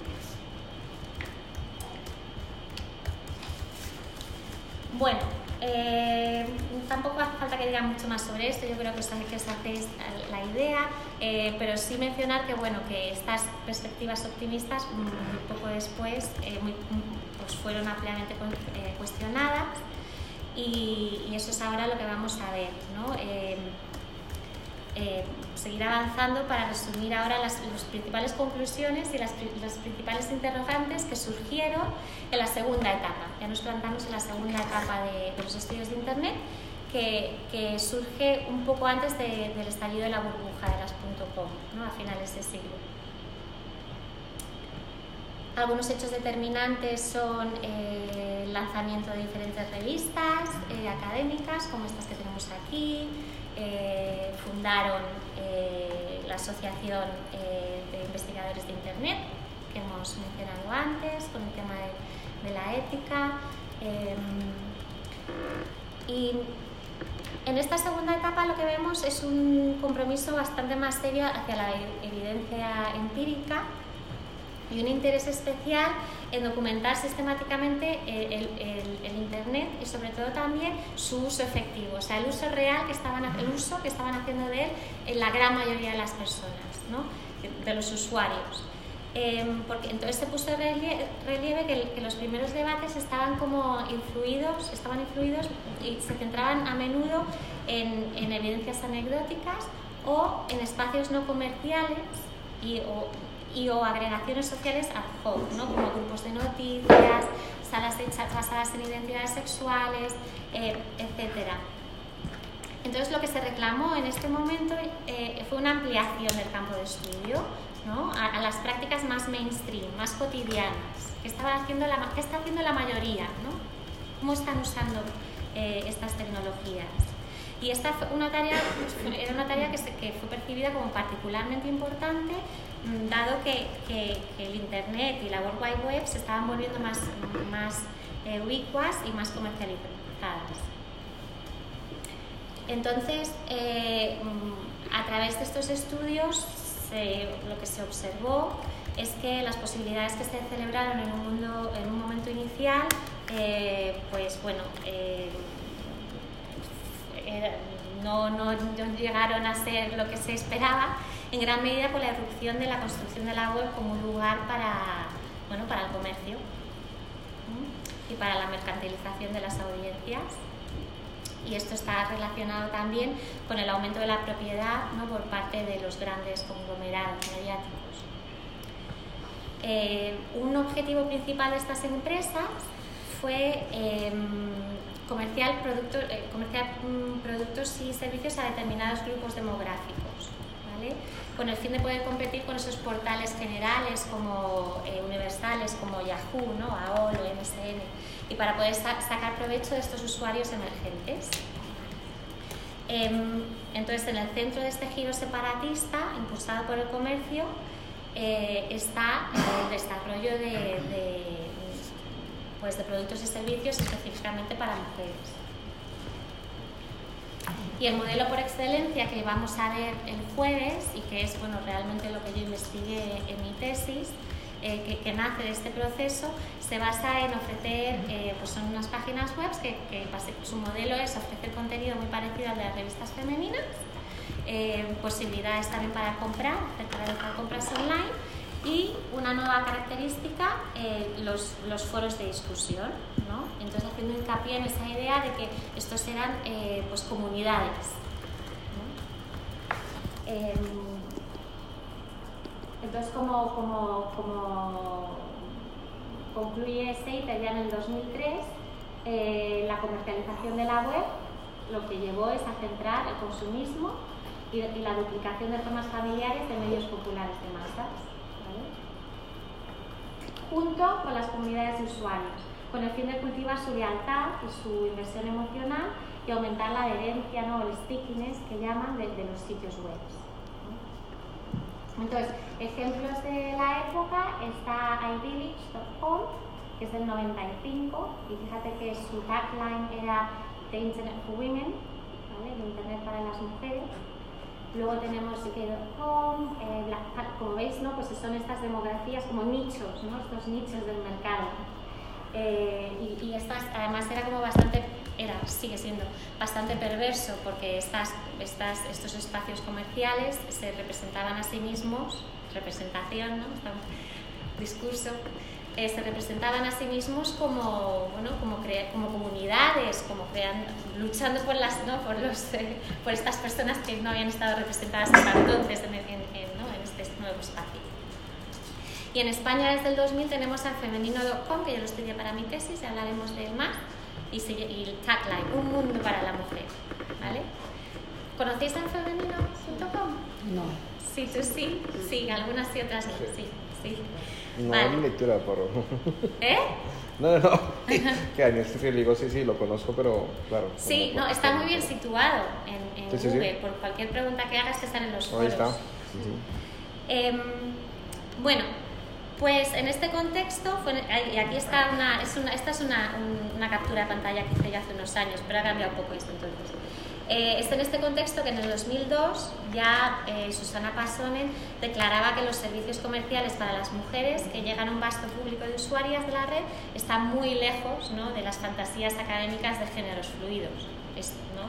Speaker 1: Bueno, tampoco hace falta que diga mucho más sobre esto, yo creo que os hacéis la idea, pero sí mencionar que, bueno, que estas perspectivas optimistas muy poco después pues fueron ampliamente cuestionadas, y eso es ahora lo que vamos a ver, ¿no? Seguir avanzando para resumir ahora las principales conclusiones y las principales interrogantes que surgieron en la segunda etapa. Ya nos plantamos en la segunda etapa de los estudios de Internet, que surge un poco antes del estallido de la burbuja de las .com, ¿no? A finales de siglo. Algunos hechos determinantes son el lanzamiento de diferentes revistas académicas, como estas que tenemos aquí. Fundaron la Asociación de Investigadores de Internet, que hemos mencionado antes, con el tema de la ética. Y en esta segunda etapa lo que vemos es un compromiso bastante más serio hacia la evidencia empírica y un interés especial en documentar sistemáticamente el Internet, y sobre todo también su uso efectivo, o sea, el uso real que estaban haciendo de él en la gran mayoría de las personas, ¿no? De los usuarios. Porque entonces se puso en relieve que los primeros debates estaban influidos y se centraban a menudo en evidencias anecdóticas o en espacios no comerciales o agregaciones sociales ad hoc, ¿no? Como grupos de noticias, salas basadas en identidades sexuales, etc. Entonces, lo que se reclamó en este momento fue una ampliación del campo de estudio, ¿no? a las prácticas más mainstream, más cotidianas, que está haciendo la mayoría, ¿no? ¿Cómo están usando estas tecnologías? Y esta fue era una tarea que fue percibida como particularmente importante, dado que el Internet y la World Wide Web se estaban volviendo más ubicuas y más comercializadas. Entonces, a través de estos estudios, lo que se observó es que las posibilidades que se celebraron en un momento inicial, no llegaron a ser lo que se esperaba, en gran medida por la irrupción de la construcción de la web como un lugar para el comercio y para la mercantilización de las audiencias. Y esto está relacionado también con el aumento de la propiedad, ¿no? Por parte de los grandes conglomerados mediáticos. Un objetivo principal de estas empresas fue comerciar productos y servicios a determinados grupos demográficos, ¿vale? ¿vale? Con el fin de poder competir con esos portales generales como universales como Yahoo, ¿no? AOL o MSN, y para poder sacar provecho de estos usuarios emergentes. Entonces, en el centro de este giro separatista, impulsado por el comercio, está el desarrollo de productos y servicios específicamente para mujeres. Y el modelo por excelencia que vamos a ver el jueves, y que es realmente lo que yo investigué en mi tesis, que nace de este proceso, se basa en ofrecer, son unas páginas web que su modelo es ofrecer contenido muy parecido al de las revistas femeninas, posibilidades también para comprar, realizar compras online, y una nueva característica, los foros de discusión, ¿no? Entonces, haciendo hincapié en esa idea de que estos eran comunidades, ¿no? Entonces, como concluye Seiter ya en el 2003, la comercialización de la web lo que llevó es a centrar el consumismo y la duplicación de formas familiares de medios populares de masas, ¿vale? Junto con las comunidades de usuarios, con el fin de cultivar su lealtad y su inversión emocional y aumentar la adherencia, ¿no? El stickiness que llaman de los sitios web. Entonces, ejemplos de la época está iVillage.com, que es del 95, y fíjate que su tagline era The Internet for Women, ¿vale? El Internet para las mujeres. Luego tenemos UK.com, como veis, ¿no? Pues son estas demografías como nichos, ¿no? Estos nichos del mercado. Y estas, además, sigue siendo bastante perverso, porque estos espacios comerciales se representaban a sí mismos, representación, ¿no? Discurso, se representaban a sí mismos como comunidades, luchando por estas personas que no habían estado representadas hasta entonces en este nuevo espacio. Y en España desde el 2000 tenemos al femenino.com, que yo lo estudié para mi tesis, ya hablaremos de él más, y el tagline, un mundo para la mujer, ¿vale? ¿Conocéis al femenino.com?
Speaker 6: No.
Speaker 1: Sí, tú sí, algunas y otras no, sí.
Speaker 2: No,
Speaker 1: vale.
Speaker 2: mi lectura, pero...
Speaker 1: ¿Eh?
Speaker 2: No. Que en este digo, sí, lo conozco, pero claro.
Speaker 1: Sí, no, está muy bien situado en Google. Sí. Por cualquier pregunta que hagas te están en los foros.
Speaker 2: Ahí está.
Speaker 1: Bueno, pues en este contexto, y aquí está esta es una captura de pantalla que hice ya hace unos años, pero ha cambiado un poco esto entonces. Es en este contexto que en el 2002 ya Susana Pasonen declaraba que los servicios comerciales para las mujeres que llegan a un vasto público de usuarias de la red están muy lejos, ¿no? De las fantasías académicas de géneros fluidos, ¿no?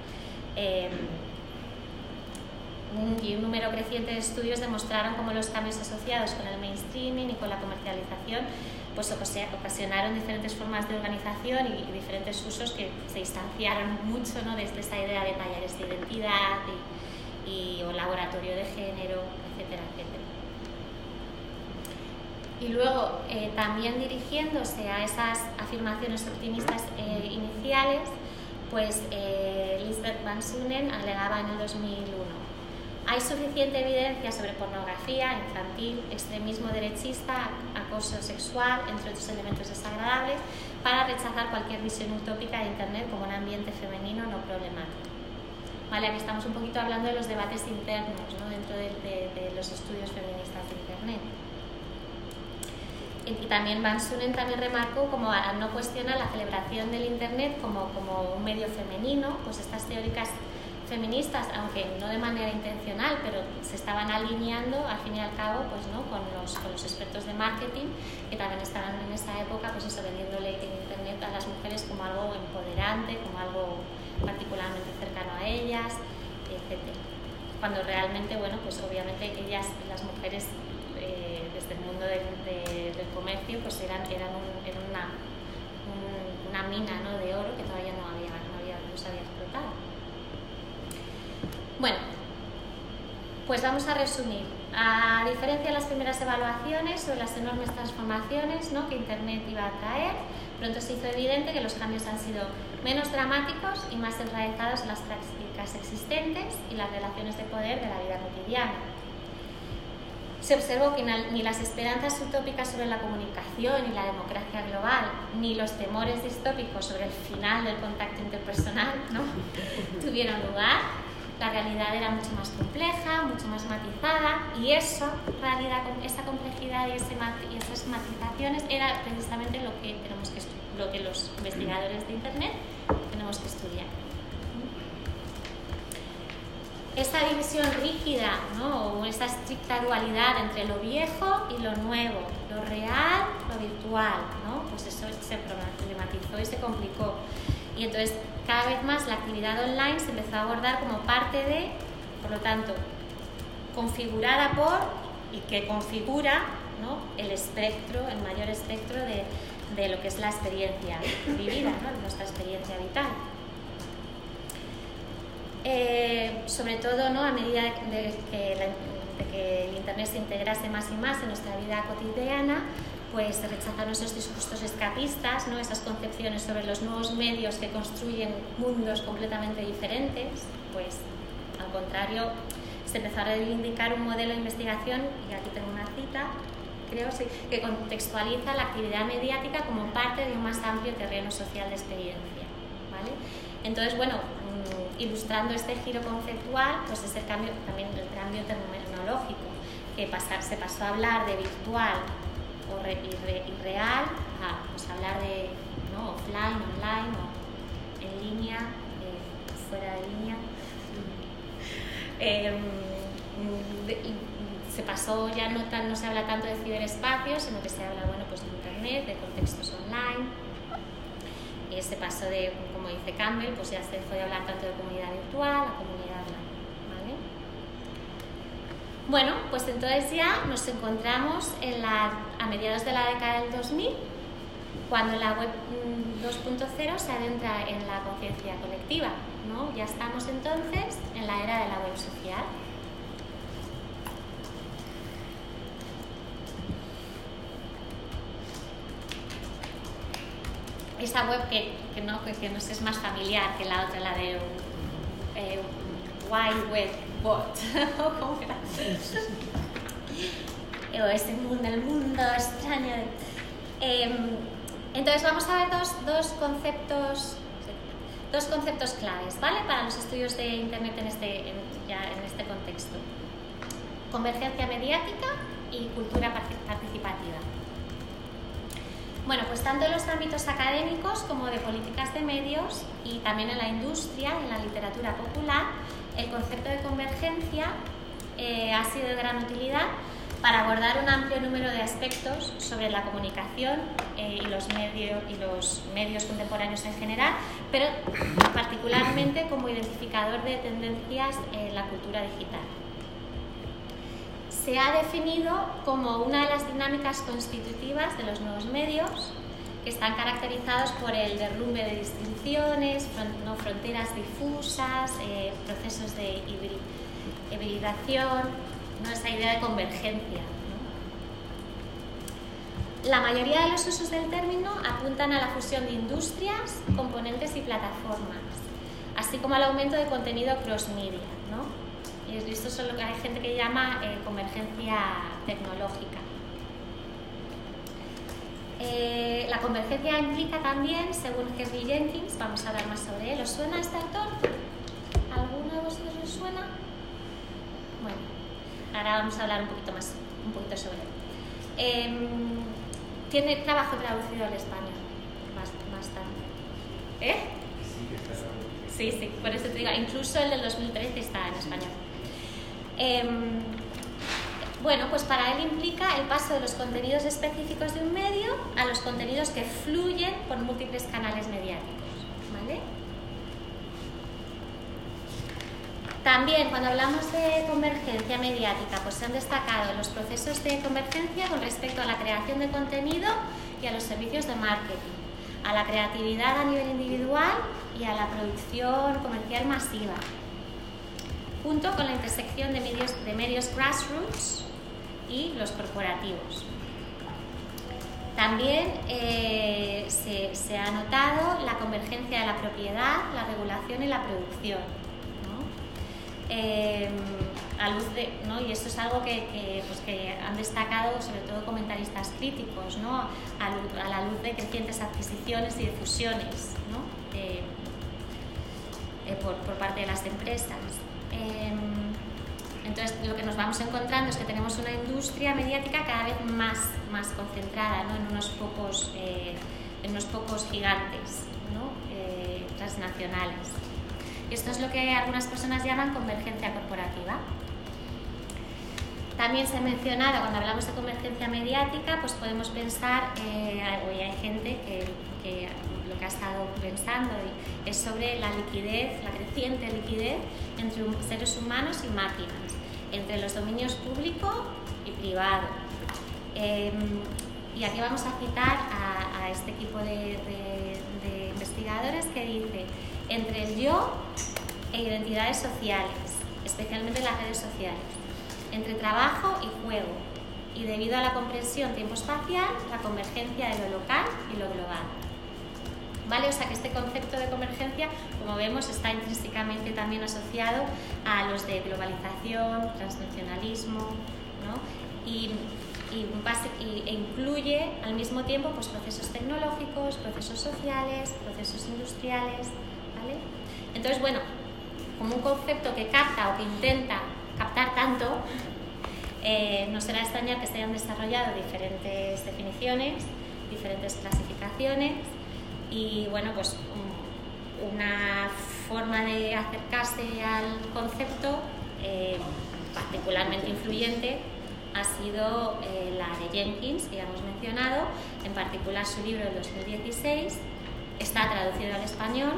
Speaker 1: Y un número creciente de estudios demostraron cómo los cambios asociados con el mainstreaming y con la comercialización pues ocasionaron diferentes formas de organización y diferentes usos que se distanciaron mucho, ¿no? Desde esa idea de talleres de identidad o laboratorio de género, etcétera, etcétera. Y luego, también dirigiéndose a esas afirmaciones optimistas iniciales, pues Lisbeth Van Sunen alegaba en el 2001: hay suficiente evidencia sobre pornografía infantil, extremismo derechista, acoso sexual, entre otros elementos desagradables, para rechazar cualquier visión utópica de Internet como un ambiente femenino no problemático. Vale, aquí estamos un poquito hablando de los debates internos, ¿no? Dentro de los estudios feministas de Internet. Y también Van Sunen también remarcó como al no cuestionar la celebración del Internet como un medio femenino, pues estas teóricas feministas, aunque no de manera intencional, pero se estaban alineando al fin y al cabo, pues, ¿no? con los expertos de marketing, que también estaban en esa época, pues eso, vendiéndole Internet a las mujeres como algo empoderante, como algo particularmente cercano a ellas, etc. Cuando realmente, bueno, pues obviamente ellas, las mujeres, desde el mundo del comercio, pues eran una mina, ¿no? De oro que todavía no se había explotado. Bueno, Pues vamos a resumir. A diferencia de las primeras evaluaciones sobre las enormes transformaciones, ¿no?, que Internet iba a traer, pronto se hizo evidente que los cambios han sido menos dramáticos y más enraizados en las prácticas existentes y las relaciones de poder de la vida cotidiana. Se observó que ni las esperanzas utópicas sobre la comunicación y la democracia global, ni los temores distópicos sobre el final del contacto interpersonal, ¿no?, tuvieron lugar. La realidad era mucho más compleja, mucho más matizada, y esa complejidad y esas matizaciones era precisamente lo que los investigadores de Internet tenemos que estudiar. Esa división rígida, ¿no?, o esa estricta dualidad entre lo viejo y lo nuevo, lo real, lo virtual, ¿no?, pues eso se problematizó y se complicó. Y entonces, cada vez más la actividad online se empezó a abordar como parte de, por lo tanto, configurada por y que configura, ¿no?, el mayor espectro de lo que es la experiencia vivida, ¿no?, de nuestra experiencia vital. Sobre todo, ¿no?, a medida de que el Internet se integrase más y más en nuestra vida cotidiana, pues se rechazaron esos discursos escapistas, ¿no?, esas concepciones sobre los nuevos medios que construyen mundos completamente diferentes. Pues al contrario, se empezó a reivindicar un modelo de investigación, y aquí tengo una cita, creo, sí, que contextualiza la actividad mediática como parte de un más amplio terreno social de experiencia, ¿vale? Entonces, bueno, ilustrando este giro conceptual, pues es el cambio, también el cambio terminológico, que se pasó a hablar de virtual y real a, pues, hablar de, ¿no?, offline, online, o en línea, fuera de línea. Se pasó, ya no se habla tanto de ciberespacios, sino que se habla, bueno, pues de Internet, de contextos online. Se pasó de, como dice Campbell, pues ya se dejó de hablar tanto de comunidad virtual a comunidad online, ¿vale? Bueno, pues entonces ya nos encontramos a mediados de la década del 2000, cuando la web 2.0 se adentra en la conciencia colectiva, ¿no? Ya estamos entonces en la era de la web social. Esa web que nos es más familiar que la otra, la de Wild Web Bot, ¿cómo era? O ese mundo, el mundo extraño. Entonces vamos a ver dos conceptos claves, ¿vale?, para los estudios de Internet en este contexto: convergencia mediática y cultura participativa. Bueno, pues tanto en los ámbitos académicos como de políticas de medios, y también en la industria, en la literatura popular, el concepto de convergencia ha sido de gran utilidad para abordar un amplio número de aspectos sobre la comunicación y los medios contemporáneos en general, pero particularmente como identificador de tendencias en la cultura digital. Se ha definido como una de las dinámicas constitutivas de los nuevos medios, que están caracterizados por el derrumbe de distinciones, fronteras difusas, procesos de hibridación, ¿no?, esa idea de convergencia, ¿no? La mayoría de los usos del término apuntan a la fusión de industrias, componentes y plataformas, así como al aumento de contenido cross-media, ¿no? Y esto es lo que hay gente que llama convergencia tecnológica. La convergencia implica también, según Henry Jenkins, vamos a hablar más sobre él. ¿Os suena este autor? ¿Alguno de vosotros os suena? Bueno, ahora vamos a hablar un poquito sobre él. Tiene trabajo traducido al español, bastante. Sí, por eso te digo, incluso el del 2013 está en español. Bueno, pues para él implica el paso de los contenidos específicos de un medio a los contenidos que fluyen por múltiples canales mediáticos, ¿vale? También, cuando hablamos de convergencia mediática, pues se han destacado los procesos de convergencia con respecto a la creación de contenido y a los servicios de marketing, a la creatividad a nivel individual y a la producción comercial masiva. junto con la intersección de medios grassroots y los corporativos. También se ha notado la convergencia de la propiedad, la regulación y la producción, ¿no? A luz de, ¿no? Y esto es algo que han destacado sobre todo comentaristas críticos, ¿no? A la luz de crecientes adquisiciones y de fusiones, ¿no? Por parte de las empresas. Entonces, lo que nos vamos encontrando es que tenemos una industria mediática cada vez más concentrada, ¿no? en unos pocos gigantes, ¿no? Transnacionales. Y esto es lo que algunas personas llaman convergencia corporativa. También se ha mencionado, cuando hablamos de convergencia mediática, pues podemos pensar, hoy hay gente que lo que ha estado pensando es sobre la liquidez, la creciente liquidez entre seres humanos y máquinas, entre los dominios público y privado. Y aquí vamos a citar a este equipo de investigadores que dice: entre el yo e identidades sociales, especialmente las redes sociales, entre trabajo y juego, y debido a la comprensión tiempo-espacial, la convergencia de lo local y lo global. ¿Vale? O sea que este concepto de convergencia, como vemos, está intrínsecamente también asociado a los de globalización, transnacionalismo, ¿no? E incluye al mismo tiempo pues, procesos tecnológicos, procesos sociales, procesos industriales, ¿vale? Entonces, bueno, como un concepto que capta o que intenta captar tanto, no será extrañar que se hayan desarrollado diferentes definiciones, diferentes clasificaciones y, bueno, pues una forma de acercarse al concepto particularmente influyente ha sido la de Jenkins, que ya hemos mencionado, en particular su libro del 2016, está traducido al español.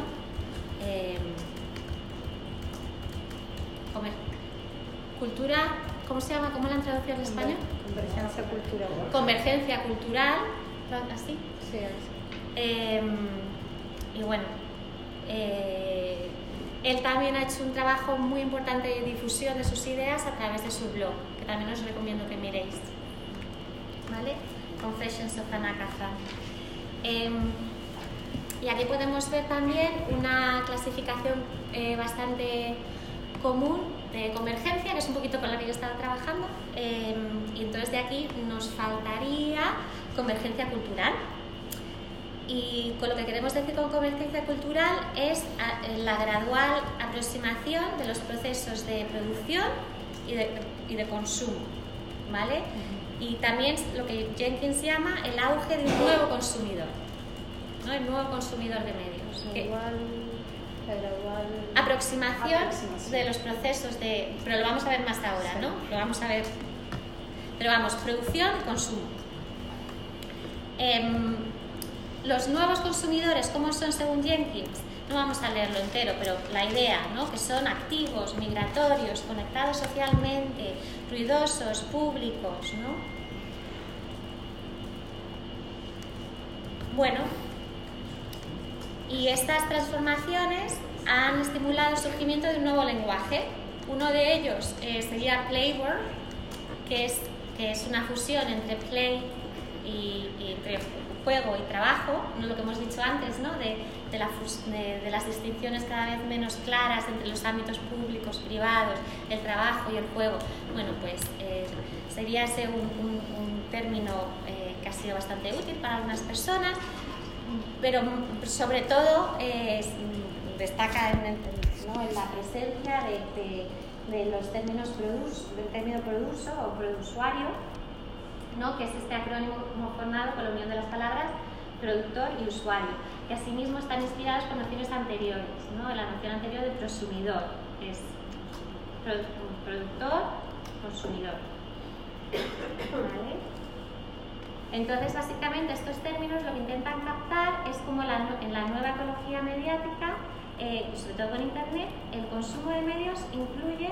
Speaker 1: Cultura, ¿cómo se llama? ¿Cómo la han traducido al español?
Speaker 3: Convergencia cultural.
Speaker 1: Convergencia cultural, ¿así?
Speaker 3: Sí, así.
Speaker 1: Y bueno, él también ha hecho un trabajo muy importante de difusión de sus ideas a través de su blog, que también os recomiendo que miréis, ¿vale? Confessions of an Hackathon. Y aquí podemos ver también una clasificación bastante común de convergencia, que es un poquito con la que yo estaba trabajando, y entonces de aquí nos faltaría convergencia cultural. Y con lo que queremos decir con convergencia cultural es la gradual aproximación de los procesos de producción y de consumo, ¿vale? Y también lo que Jenkins llama el auge de un nuevo consumidor, ¿no? El nuevo consumidor de medios.
Speaker 3: La gradual
Speaker 1: aproximación de los procesos de... Pero lo vamos a ver más ahora, ¿no? Lo vamos a ver... Pero vamos, producción y consumo. Los nuevos consumidores, ¿cómo son según Jenkins? No vamos a leerlo entero, pero la idea, ¿no? Que son activos, migratorios, conectados socialmente, ruidosos, públicos, ¿no? Bueno, y estas transformaciones han estimulado el surgimiento de un nuevo lenguaje. Uno de ellos sería Playword, que es una fusión entre play y entre juego y trabajo, ¿no? Lo que hemos dicho antes, ¿no? de las distinciones cada vez menos claras entre los ámbitos públicos, privados, el trabajo y el juego. Bueno, pues sería ese un término que ha sido bastante útil para algunas personas, pero sobre todo destaca en la presencia de los términos del término producer o produsuario, ¿no? Que es este acrónimo formado por la unión de las palabras productor y usuario, que asimismo están inspirados por nociones anteriores, ¿no? La noción anterior de prosumidor, que es productor, consumidor. ¿Vale? Entonces, básicamente, estos términos lo que intentan captar es como en la nueva ecología mediática, sobre todo con Internet, el consumo de medios incluye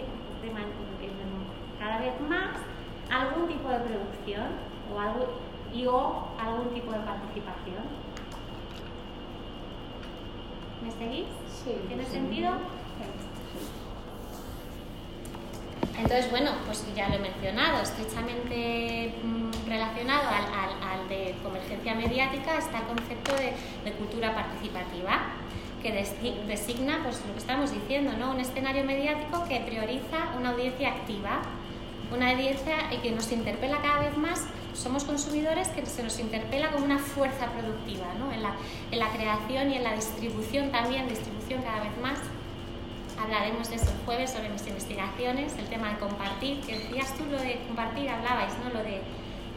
Speaker 1: cada vez más algún tipo de producción o algún tipo de participación. ¿Me seguís?
Speaker 3: Sí.
Speaker 1: ¿Tiene sentido? Entonces, bueno, pues ya lo he mencionado, estrechamente relacionado al de convergencia mediática está el concepto de cultura participativa, que designa pues lo que estamos diciendo, ¿no? Un escenario mediático que prioriza una audiencia activa, una audiencia que nos interpela cada vez más. Somos consumidores que se nos interpela como una fuerza productiva, ¿no? En la creación y en la distribución también, distribución cada vez más. Hablaremos de eso el jueves sobre mis investigaciones, el tema de compartir, que decías tú lo de compartir, hablabais, ¿no? Lo de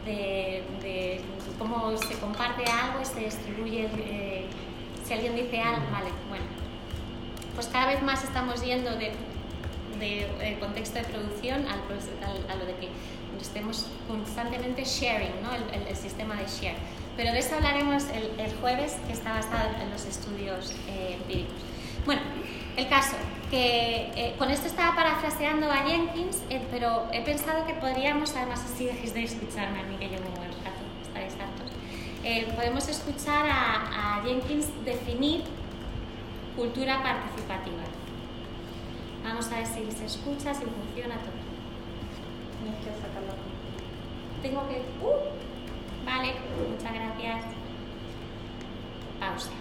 Speaker 1: cómo se comparte algo y se distribuye, si alguien dice algo, vale, bueno. Pues cada vez más estamos yendo de contexto de producción a lo de que estemos constantemente sharing, ¿no? El sistema de share. Pero de eso hablaremos el jueves, que está basado en los estudios empíricos. Bueno, el caso, que con esto estaba parafraseando a Jenkins, pero he pensado que podríamos, además así dejéis de escucharme a mí, que yo me muevo el rato, estaréis hartos, podemos escuchar a Jenkins definir cultura participativa. Vamos a ver si se escucha, si funciona todo.
Speaker 3: Tienes que sacarlo.
Speaker 1: Tengo que... Vale, muchas gracias. Pausa.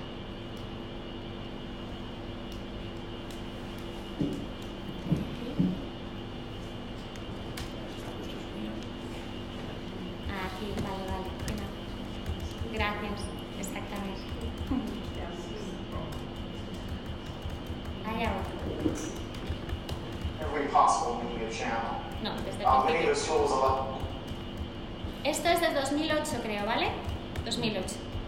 Speaker 1: Aquí, vale. Gracias, exactamente. Allá va.
Speaker 9: Every possible media channel.
Speaker 1: No, desde el
Speaker 9: Many of
Speaker 1: principio.
Speaker 9: those tools allow.
Speaker 1: Esto es del 2008, creo, ¿vale? 2008.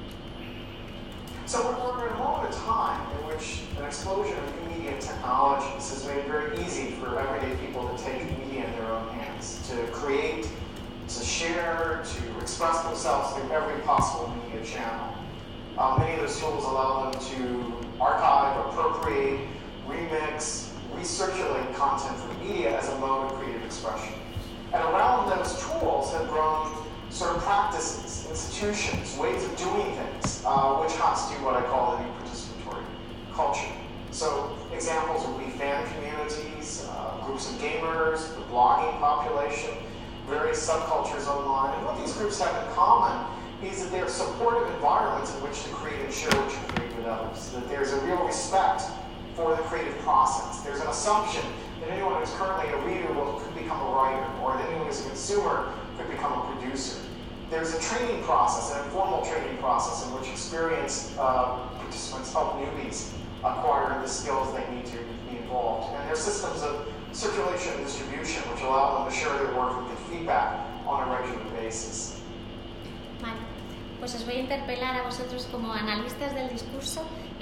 Speaker 9: So we're in a moment of time in which an explosion of new media technologies has made it very easy for everyday people to take media in their own hands, to create, to share, to express themselves through every possible media channel. Many of those tools allow them to archive, appropriate, remix, recirculate content from media as a mode of creative expression. And around those tools have grown sort of practices, institutions, ways of doing things, which constitute what I call the new participatory culture. So examples would be fan communities, groups of gamers, the blogging population, various subcultures online. And what these groups have in common is that they're supportive environments in which to create and share what you create with others, that there's a real respect for the creative process. There's an assumption that anyone who's currently a reader could become a writer, or that anyone who's a consumer could become a producer. There's a training process, an informal training process, in which experienced participants help newbies acquire the skills they need to be involved. And there's systems of circulation and distribution which allow them to share their work and get feedback on a regular basis.
Speaker 1: Vale, pues os voy a interpelar a vosotros como analistas del discurso.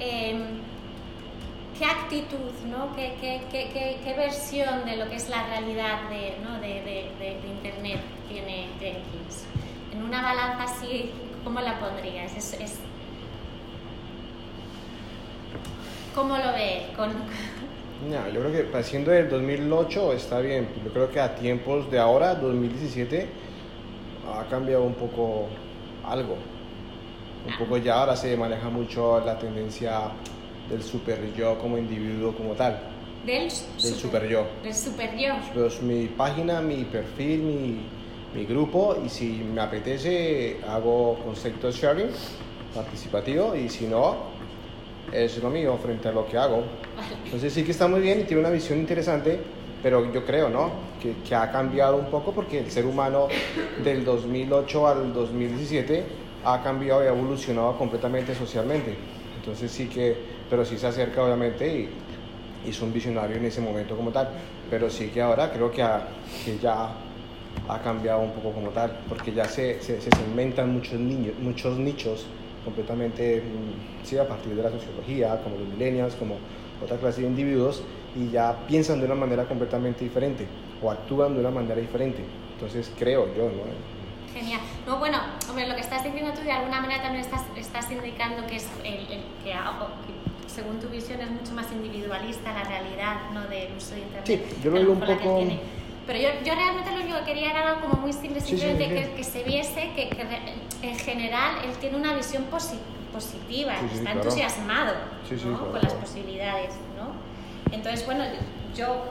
Speaker 1: ¿Qué actitud, ¿no? ¿Qué versión de lo que es la realidad de Internet tiene Jenkins? En una balanza así, ¿cómo la pondrías? ¿Cómo lo ve?
Speaker 2: No, yo creo que partiendo del 2008 está bien. Yo creo que a tiempos de ahora, 2017, ha cambiado un poco algo. Un poco ya ahora se maneja mucho la tendencia del super yo como individuo como tal. Del super yo.
Speaker 1: Del super yo.
Speaker 2: Pues mi página, mi perfil, mi grupo, y si me apetece hago concepto sharing participativo, y si no, es lo mío frente a lo que hago. Entonces sí que está muy bien y tiene una visión interesante, pero yo creo, ¿no?, que ha cambiado un poco, porque el ser humano del 2008 al 2017 ha cambiado y ha evolucionado completamente socialmente. Entonces sí que, pero sí se acerca obviamente y es un visionario en ese momento como tal, pero sí que ahora creo que ya ha cambiado un poco como tal, porque ya se segmentan muchos nichos completamente, sí, a partir de la sociología, como los millennials, como otra clase de individuos, y ya piensan de una manera completamente diferente o actúan de una manera diferente. Entonces creo yo, ¿no?
Speaker 1: Genial. No, bueno, hombre, lo que estás diciendo tú de alguna manera también estás indicando que es que según tu visión es mucho más individualista la realidad, ¿no?, del uso de Internet.
Speaker 2: Sí, yo lo veo un poco...
Speaker 1: Pero yo realmente lo único que quería era algo como muy simple, simplemente que se viese que en general él tiene una visión positiva, está
Speaker 2: claro.
Speaker 1: Entusiasmado, ¿no?,
Speaker 2: claro,
Speaker 1: con las posibilidades, ¿no? Entonces, bueno, yo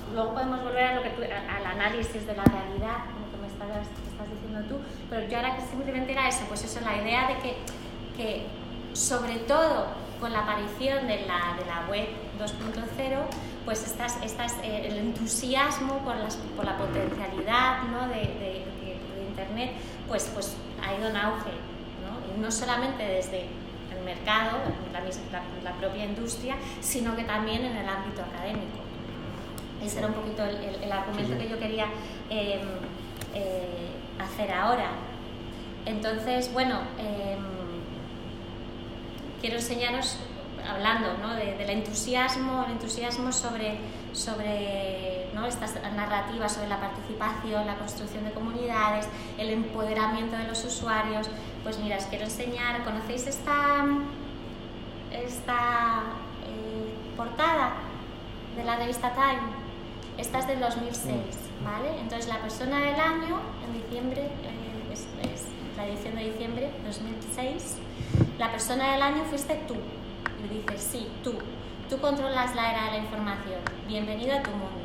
Speaker 1: luego podemos volver a al análisis de la realidad, como que me estás diciendo tú, pero yo ahora que simplemente era eso, pues eso, la idea de que sobre todo con la aparición de la web 2.0, pues el entusiasmo por la potencialidad, ¿no? de Internet, pues ha ido en auge, ¿no? Y no solamente desde el mercado, la propia industria, sino que también en el ámbito académico. Ese era un poquito el argumento que yo quería hacer ahora. Entonces, bueno, quiero enseñaros, hablando, ¿no? del entusiasmo sobre ¿no? estas narrativas sobre la participación, la construcción de comunidades, el empoderamiento de los usuarios. Pues mira, os quiero enseñar, ¿conocéis esta portada de la revista Time? Esta es del 2006, ¿vale? Entonces la persona del año, en diciembre, es la edición de diciembre de 2006, la persona del año fuiste tú. Y dices, sí, tú controlas la era de la información, bienvenido a tu mundo.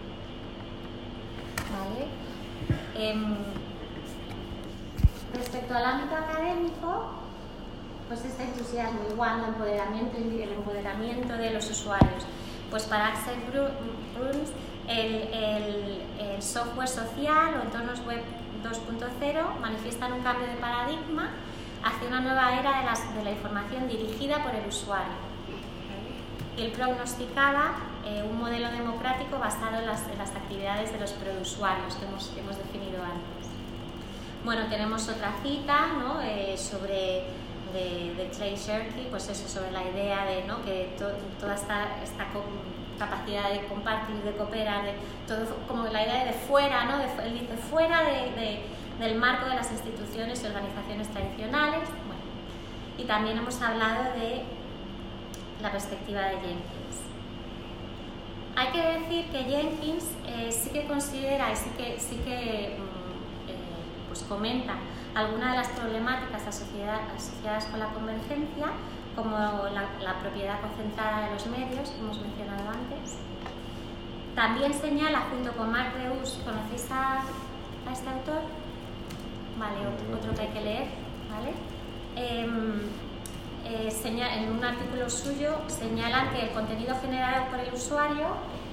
Speaker 1: ¿Vale? Respecto al ámbito académico, pues este entusiasmo igual, el empoderamiento de los usuarios. Pues para Axel Bruns, el software social o entornos web 2.0 manifiestan un cambio de paradigma hacia una nueva era de la información dirigida por el usuario. Y él prognosticaba un modelo democrático basado en las actividades de los prousuarios que hemos definido antes. Bueno, tenemos otra cita, ¿no? de Clay Shirky, pues eso, sobre la idea de, ¿no? que toda esta capacidad de compartir, de cooperar, de todo, como la idea de fuera, ¿no? Él dice fuera del marco de las instituciones y organizaciones tradicionales. Bueno, y también hemos hablado de la perspectiva de Jenkins. Hay que decir que Jenkins sí que considera y sí que pues comenta algunas de las problemáticas asociadas con la convergencia, como la propiedad concentrada de los medios, que hemos mencionado antes. También señala, junto con Mark Reus, ¿conocéis a este autor? Vale, otro que hay que leer, ¿vale? En un artículo suyo señala que el contenido generado por el usuario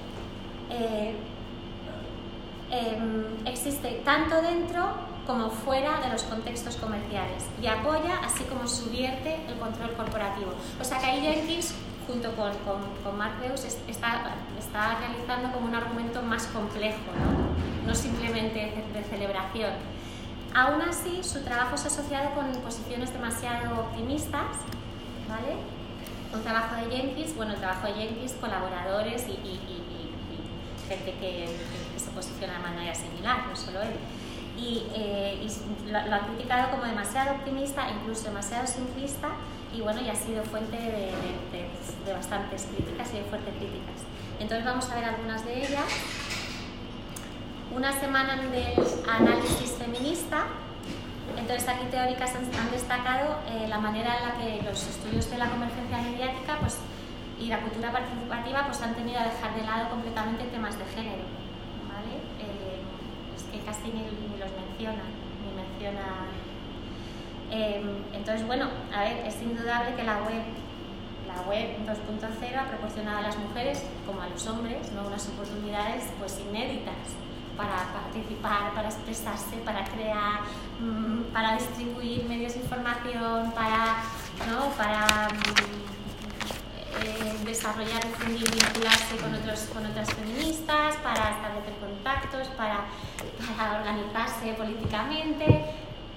Speaker 1: existe tanto dentro como fuera de los contextos comerciales y apoya, así como subvierte, el control corporativo. O sea que ahí Jenkins, junto con Mark Reus, está realizando como un argumento más complejo, no simplemente de celebración. Aún así, su trabajo es asociado con posiciones demasiado optimistas, ¿vale? Un trabajo de Jenkins, el trabajo de Jenkins, colaboradores y gente que se posiciona de manera similar, no solo él. Y lo han criticado como demasiado optimista, incluso demasiado simplista, y ha sido fuente de bastantes críticas y de fuertes críticas. Entonces vamos a ver algunas de ellas. Una semana del análisis feminista. Entonces aquí teóricas han destacado la manera en la que los estudios de la convergencia mediática y la cultura participativa han tenido a dejar de lado completamente temas de género, ¿vale? Es que casi ni los menciona. Entonces, a ver, es indudable que la web 2.0 ha proporcionado a las mujeres, como a los hombres, unas oportunidades inéditas para participar, para expresarse, para crear, para distribuir medios de información, para desarrollar, difundir, vincularse con otras feministas, para establecer contactos, para organizarse políticamente,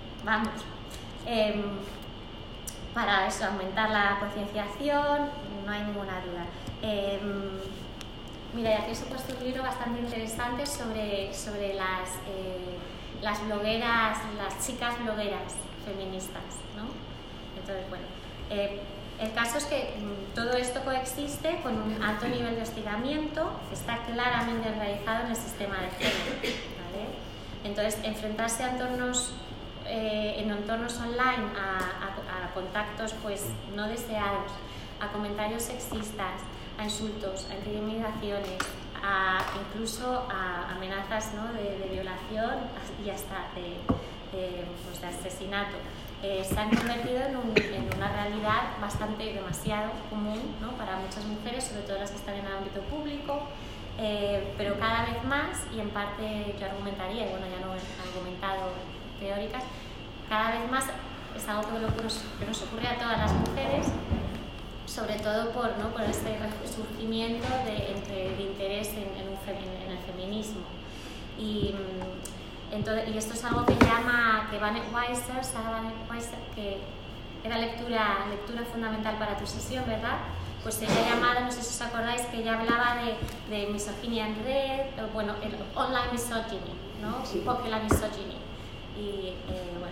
Speaker 1: para eso, aumentar la concienciación, no hay ninguna duda. Mira, y aquí os he puesto un libro bastante interesante sobre las blogueras, las chicas blogueras feministas, ¿no? Entonces, el caso es que todo esto coexiste con un alto nivel de hostigamiento que está claramente realizado en el sistema de género, ¿vale? Entonces, enfrentarse a en entornos online a contactos no deseados, a comentarios sexistas, a insultos, a intimidaciones, incluso a amenazas, ¿no?, de violación y hasta pues de asesinato. Se han convertido en una realidad demasiado común, ¿no?, para muchas mujeres, sobre todo las que están en el ámbito público, pero cada vez más, y en parte yo argumentaría, y bueno, ya no he argumentado teóricas, cada vez más es algo que nos ocurre a todas las mujeres, sobre todo por este resurgimiento de interés en el feminismo. Y esto es algo que Vanek Weiser, que era lectura fundamental para tu sesión, ¿verdad? Pues ella llamada, no sé si os acordáis, que ella hablaba de misoginia en red, bueno, el online misogyny, ¿no? Popular misogyny. Y bueno,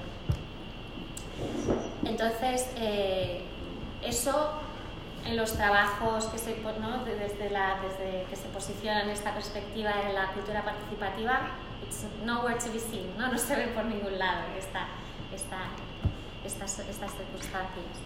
Speaker 1: entonces eso en los trabajos que desde que se posicionan en esta perspectiva de la cultura participativa, it's nowhere to be seen, no se ve por ningún lado estas circunstancias.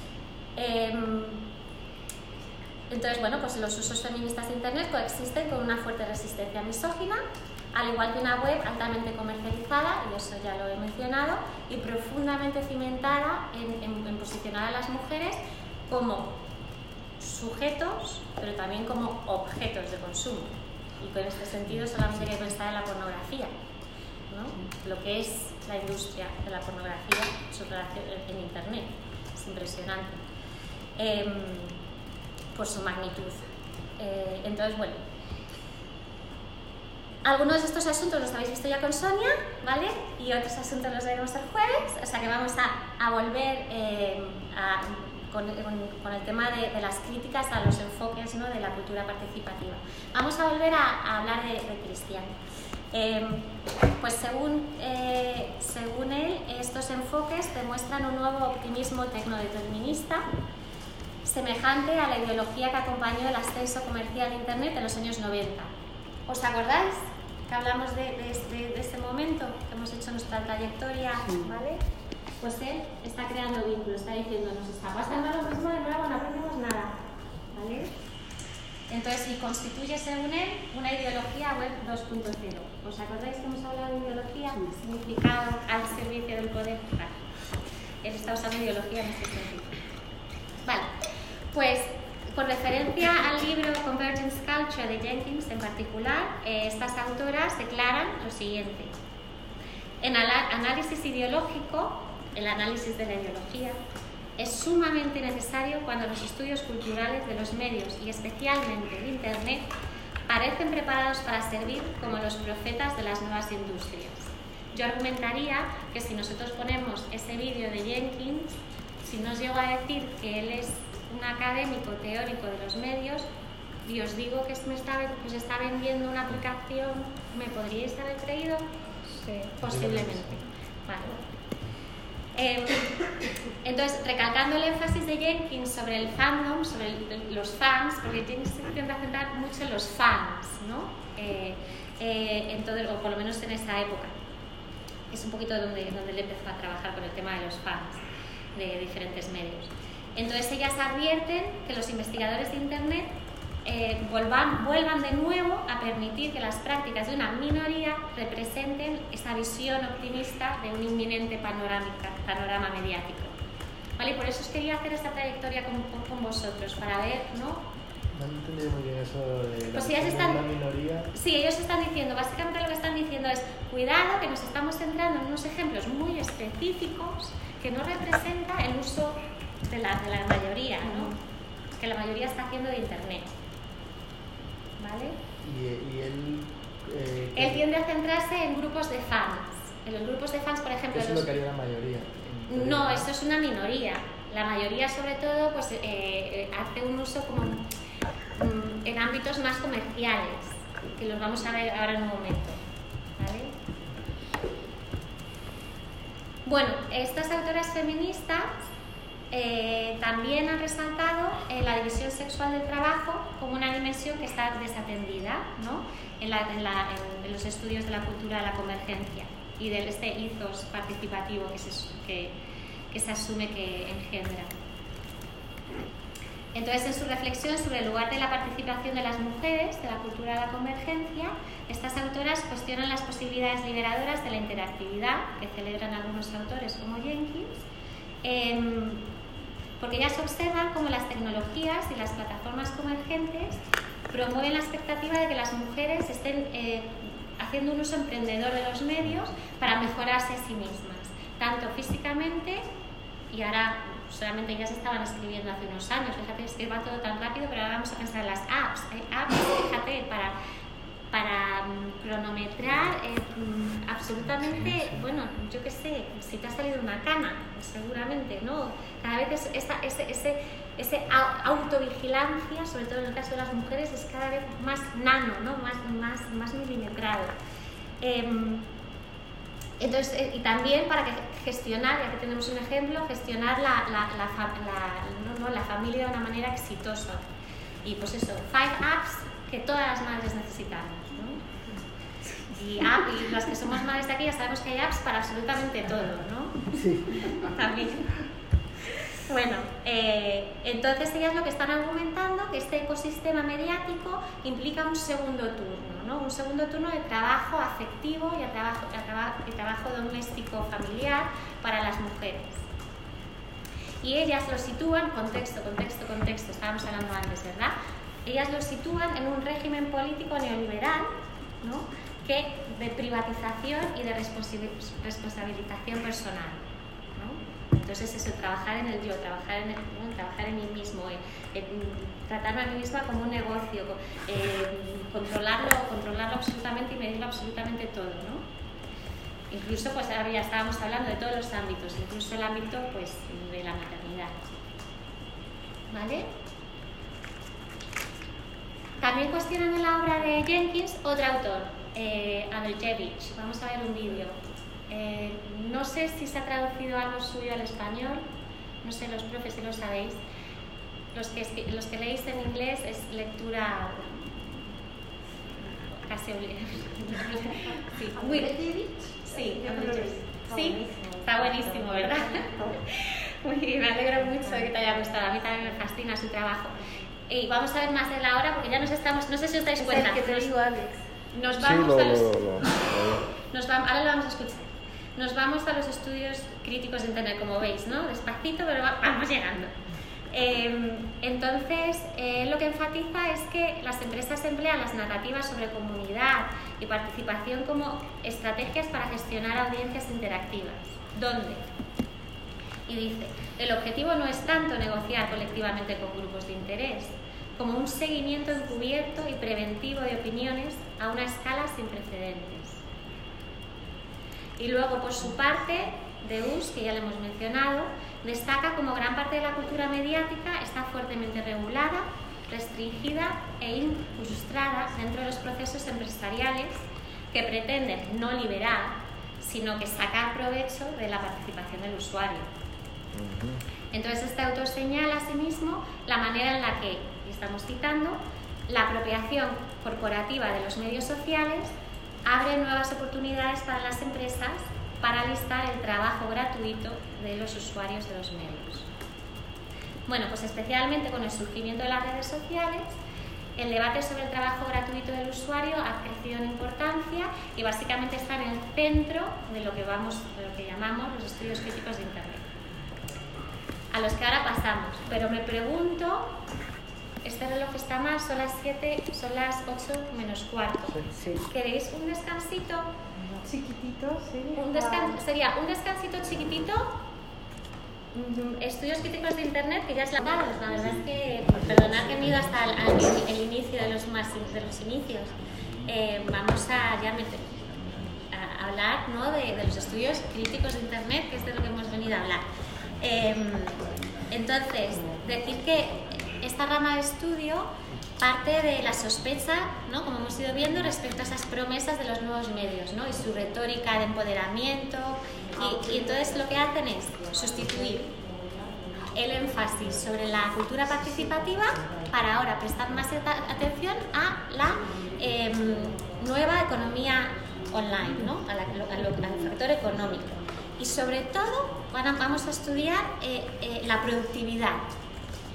Speaker 1: Entonces, bueno, pues los usos feministas de Internet coexisten con una fuerte resistencia misógina, al igual que una web altamente comercializada, y eso ya lo he mencionado, y profundamente cimentada en posicionar a las mujeres como sujetos, pero también como objetos de consumo. Y con este sentido solamente hay que pensar en la pornografía, ¿no? Lo que es la industria de la pornografía, su relación en Internet. Es impresionante por su magnitud. Entonces, bueno, algunos de estos asuntos los habéis visto ya con Sonia, ¿vale? Y otros asuntos los veremos el jueves, o sea que vamos a volver con el tema de las críticas a los enfoques, ¿no?, de la cultura participativa. Vamos a volver a hablar de Cristian. Pues según él, estos enfoques demuestran un nuevo optimismo tecnodeterminista semejante a la ideología que acompañó el ascenso comercial de Internet en los años 90. ¿Os acordáis que hablamos de ese momento que hemos hecho nuestra trayectoria? ¿Vale? Pues él está creando vínculos, está diciendo, nos está pasando lo mismo de nuevo, no aprendemos nada, ¿vale? Entonces, y constituye, según él, una ideología web 2.0. ¿Os acordáis que hemos hablado de ideología? Significado al servicio del poder. Vale. Él está usando ideología en este sentido. Vale, pues con referencia al libro Convergence Culture de Jenkins en particular, estas autoras declaran lo siguiente. En análisis ideológico, el análisis de la ideología, es sumamente necesario cuando los estudios culturales de los medios y especialmente de Internet parecen preparados para servir como los profetas de las nuevas industrias. Yo argumentaría que si nosotros ponemos ese vídeo de Jenkins, si nos llego a decir que él es un académico teórico de los medios y os digo que me está vendiendo una aplicación, ¿me podríais haber creído?
Speaker 3: Sí.
Speaker 1: Posiblemente. Vale. Entonces, recalcando el énfasis de Jenkins sobre el fandom, sobre los fans, porque Jenkins se intenta centrar mucho en los fans, ¿no? O por lo menos en esa época. Es un poquito donde él empezó a trabajar con el tema de los fans de diferentes medios. Entonces, ellas advierten que los investigadores de Internet vuelvan de nuevo a permitir que las prácticas de una minoría representen esa visión optimista de un inminente panorama mediático. ¿Vale? Y por eso os quería hacer esta trayectoria con vosotros, para ver, ¿no?
Speaker 8: No he entendido muy bien eso de
Speaker 1: pues
Speaker 8: la minoría.
Speaker 1: Sí, ellos están diciendo, básicamente lo que están diciendo es, cuidado que nos estamos centrando en unos ejemplos muy específicos que no representa el uso de la mayoría, ¿no? Que la mayoría está haciendo de Internet. ¿Vale?
Speaker 8: Y él...
Speaker 1: él tiende a centrarse en grupos de fans. En los grupos de fans, por ejemplo...
Speaker 8: Eso es lo que haría la mayoría.
Speaker 1: No, eso es una minoría. La mayoría, sobre todo, pues hace un uso como en ámbitos más comerciales, que los vamos a ver ahora en un momento. ¿Vale? Bueno, estas autoras feministas también han resaltado la división sexual del trabajo como una dimensión que está desatendida, ¿no? en los estudios de la cultura de la convergencia y de este ethos participativo que se asume que engendra. Entonces, en su reflexión sobre el lugar de la participación de las mujeres, de la cultura de la convergencia, estas autoras cuestionan las posibilidades liberadoras de la interactividad, que celebran algunos autores como Jenkins, porque ellas observan cómo las tecnologías y las plataformas convergentes promueven la expectativa de que las mujeres estén haciendo un uso emprendedor de los medios para mejorarse a sí mismas, tanto físicamente, y ahora solamente ellas estaban escribiendo hace unos años, fíjate, es que va todo tan rápido, pero ahora vamos a pensar en las apps. Hay apps, fíjate, para cronometrar absolutamente, bueno, yo qué sé, si te ha salido una cana, seguramente, ¿no? Cada vez ese autovigilancia, sobre todo en el caso de las mujeres, es cada vez más nano, ¿no? Más milimetrado. Entonces, y también para gestionar, ya que tenemos un ejemplo, gestionar la familia de una manera exitosa. Y pues eso, 5 apps que todas las madres necesitamos, ¿no? Y las que somos madres de aquí ya sabemos que hay apps para absolutamente todo, ¿no?
Speaker 6: Sí.
Speaker 1: También. Bueno, entonces ellas lo que están argumentando que este ecosistema mediático implica un segundo turno, ¿no? Un segundo turno de trabajo afectivo y trabajo doméstico familiar para las mujeres. Y ellas lo sitúan, contexto, estábamos hablando antes, ¿verdad? Ellas lo sitúan en un régimen político neoliberal, ¿no? De privatización y de responsabilización personal. Entonces eso, trabajar en el yo, trabajar en mí mismo, tratarme a mí misma como un negocio, controlarlo absolutamente y medirlo absolutamente todo, ¿no? Incluso, pues ahora ya estábamos hablando de todos los ámbitos, incluso el ámbito, pues, de la maternidad, ¿vale? También cuestionan en la obra de Jenkins otro autor, Adolchevich. Vamos a ver un vídeo. No sé si se ha traducido algo suyo al español, no sé, los profes si lo sabéis. Los que leéis en inglés es lectura casi obligatoria. Sí, muy sí, sí, está buenísimo, ¿verdad? Muy bien, me alegro mucho de que te haya gustado. A mí también me fascina su trabajo. Y vamos a ver más de la hora porque ya nos estamos, no sé si os dais cuenta.
Speaker 3: Es el que te digo, Alex.
Speaker 1: Nos vamos a los... ahora lo vamos a escuchar. Nos vamos a los estudios críticos de Internet, como veis, ¿no? Despacito, pero vamos llegando. Entonces, lo que enfatiza es que las empresas emplean las narrativas sobre comunidad y participación como estrategias para gestionar audiencias interactivas. ¿Dónde? Y dice, el objetivo no es tanto negociar colectivamente con grupos de interés, como un seguimiento encubierto y preventivo de opiniones a una escala sin precedentes. Y luego, por su parte, Deleuze, que ya lo hemos mencionado, destaca como gran parte de la cultura mediática está fuertemente regulada, restringida e incrustada dentro de los procesos empresariales que pretenden no liberar, sino que sacar provecho de la participación del usuario. Entonces, este autor señala asimismo la manera en la que, y estamos citando, la apropiación corporativa de los medios sociales abre nuevas oportunidades para las empresas para alistar el trabajo gratuito de los usuarios de los medios. Bueno, pues especialmente con el surgimiento de las redes sociales, el debate sobre el trabajo gratuito del usuario ha crecido en importancia y básicamente está en el centro de lo que llamamos los estudios críticos de Internet, a los que ahora pasamos. Pero me pregunto, este reloj está mal, son las 8 menos cuarto.
Speaker 6: Sí.
Speaker 1: ¿Queréis un descansito?
Speaker 3: Chiquitito, sí.
Speaker 1: Sería un descansito chiquitito. Estudios críticos de Internet, que ya es la verdad es que, perdonad que me he ido hasta el inicio de los inicios. Vamos a hablar, ¿no?, de los estudios críticos de Internet, que es de lo que hemos venido a hablar. Entonces, decir que esta rama de estudio parte de la sospecha, ¿no?, como hemos ido viendo, respecto a esas promesas de los nuevos medios, ¿no?, y su retórica de empoderamiento, y entonces lo que hacen es sustituir el énfasis sobre la cultura participativa para ahora prestar más atención a la nueva economía online, ¿no?, al factor económico. Y sobre todo vamos a estudiar la productividad,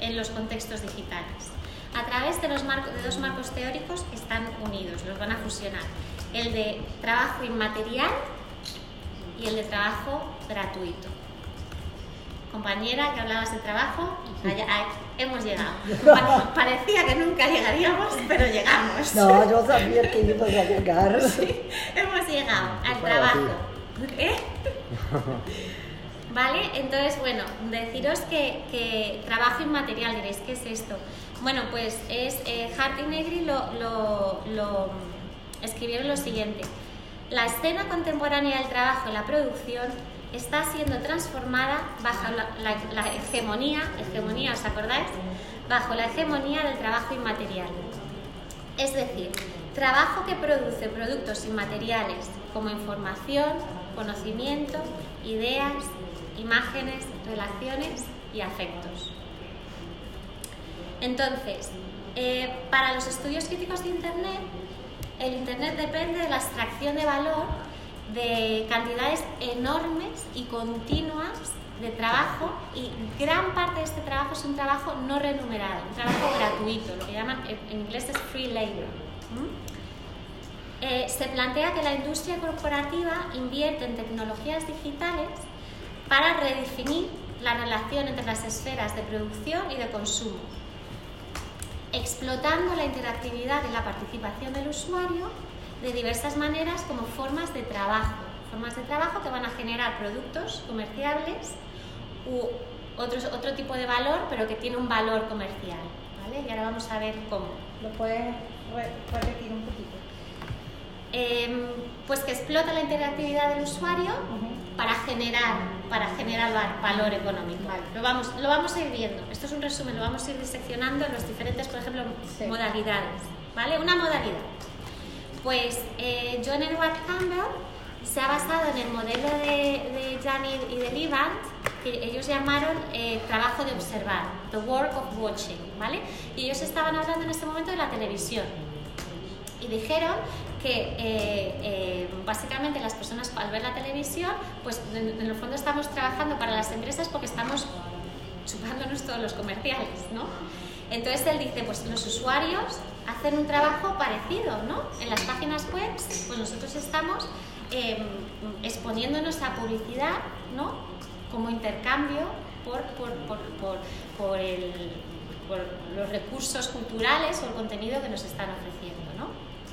Speaker 1: en los contextos digitales, a través de dos marcos teóricos que están unidos, los van a fusionar, el de trabajo inmaterial y el de trabajo gratuito. Compañera, que hablabas de trabajo, hemos llegado. Parecía que nunca llegaríamos, pero llegamos.
Speaker 6: No, yo sabía que ibas a llegar.
Speaker 1: Sí, hemos llegado al trabajo. ¿Vale? Entonces, bueno, deciros que trabajo inmaterial, diréis, ¿qué es esto? Bueno, pues Hart y Negri lo escribieron lo siguiente: la escena contemporánea del trabajo y la producción está siendo transformada bajo la hegemonía, ¿os acordáis? Bajo la hegemonía del trabajo inmaterial. Es decir, trabajo que produce productos inmateriales como información, conocimiento, ideas, imágenes, relaciones y afectos. Entonces, para los estudios críticos de Internet, el Internet depende de la extracción de valor de cantidades enormes y continuas de trabajo, y gran parte de este trabajo es un trabajo no remunerado, un trabajo gratuito, lo que llaman en inglés es free labor. Se plantea que la industria corporativa invierte en tecnologías digitales para redefinir la relación entre las esferas de producción y de consumo, explotando la interactividad y la participación del usuario de diversas maneras como formas de trabajo que van a generar productos comerciables u otro tipo de valor, pero que tiene un valor comercial, ¿vale? Y ahora vamos a ver cómo.
Speaker 3: ¿Lo puedes repetir un poquito?
Speaker 1: Pues que explota la interactividad del usuario para generar valor económico.
Speaker 3: Vale.
Speaker 1: Lo vamos a ir viendo. Esto es un resumen, lo vamos a ir diseccionando en los diferentes, por ejemplo, modalidades. ¿Vale? Una modalidad. Pues John Edward Campbell se ha basado en el modelo de Janet y de Levant, que ellos llamaron trabajo de observar, the work of watching, ¿vale? Y ellos estaban hablando en ese momento de la televisión y dijeron que básicamente las personas al ver la televisión, pues en el fondo estamos trabajando para las empresas porque estamos chupándonos todos los comerciales, ¿no? Entonces él dice, pues los usuarios hacen un trabajo parecido, ¿no? En las páginas web, pues nosotros estamos exponiéndonos a publicidad, ¿no? Como intercambio por los recursos culturales o el contenido que nos están ofreciendo, ¿no?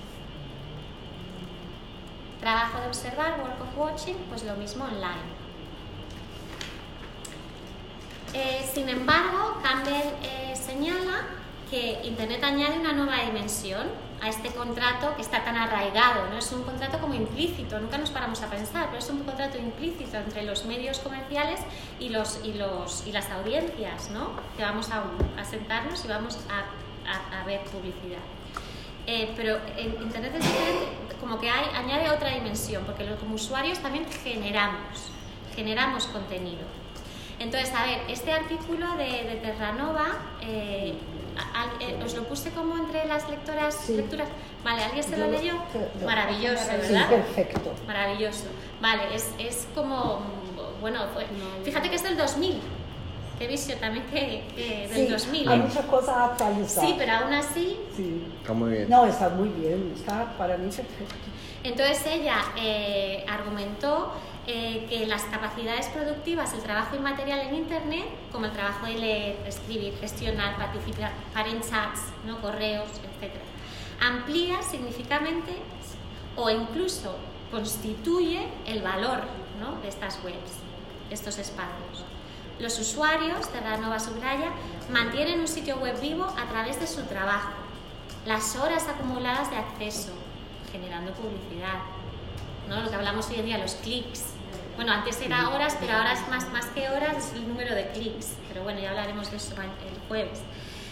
Speaker 1: Trabajo de observar, work of watching, pues lo mismo online. Sin embargo, Campbell señala que Internet añade una nueva dimensión a este contrato que está tan arraigado, ¿no? Es un contrato como implícito, nunca nos paramos a pensar, pero es un contrato implícito entre los medios comerciales y las audiencias, ¿no? Que vamos a sentarnos y vamos a ver publicidad. Pero en Internet es diferente, como que añade otra dimensión, porque como usuarios también generamos contenido. Entonces, a ver, este artículo de Terranova, os lo puse como entre las lecturas. Vale, ¿alguien se lo leyó? Maravilloso, ¿verdad?
Speaker 6: Sí, perfecto.
Speaker 1: Maravilloso. Vale, es como, bueno, fíjate que es del 2000. He visto también que del 2000.
Speaker 6: Hay mucha cosa actualizada.
Speaker 1: Sí, pero aún así...
Speaker 6: Sí.
Speaker 2: Está muy bien.
Speaker 6: No, está muy bien, está para mí perfecto.
Speaker 1: Entonces ella argumentó que las capacidades productivas, el trabajo inmaterial en Internet, como el trabajo de leer, escribir, gestionar, participar en chats, ¿no? Correos, etc., amplía significativamente o incluso constituye el valor, ¿no? De estas webs, de estos espacios. Los usuarios, Terranova subraya, mantienen un sitio web vivo a través de su trabajo, las horas acumuladas de acceso, generando publicidad, ¿no? Lo que hablamos hoy en día, los clics. Bueno, antes era horas, pero ahora es más que horas, es el número de clics. Pero bueno, ya hablaremos de eso el jueves.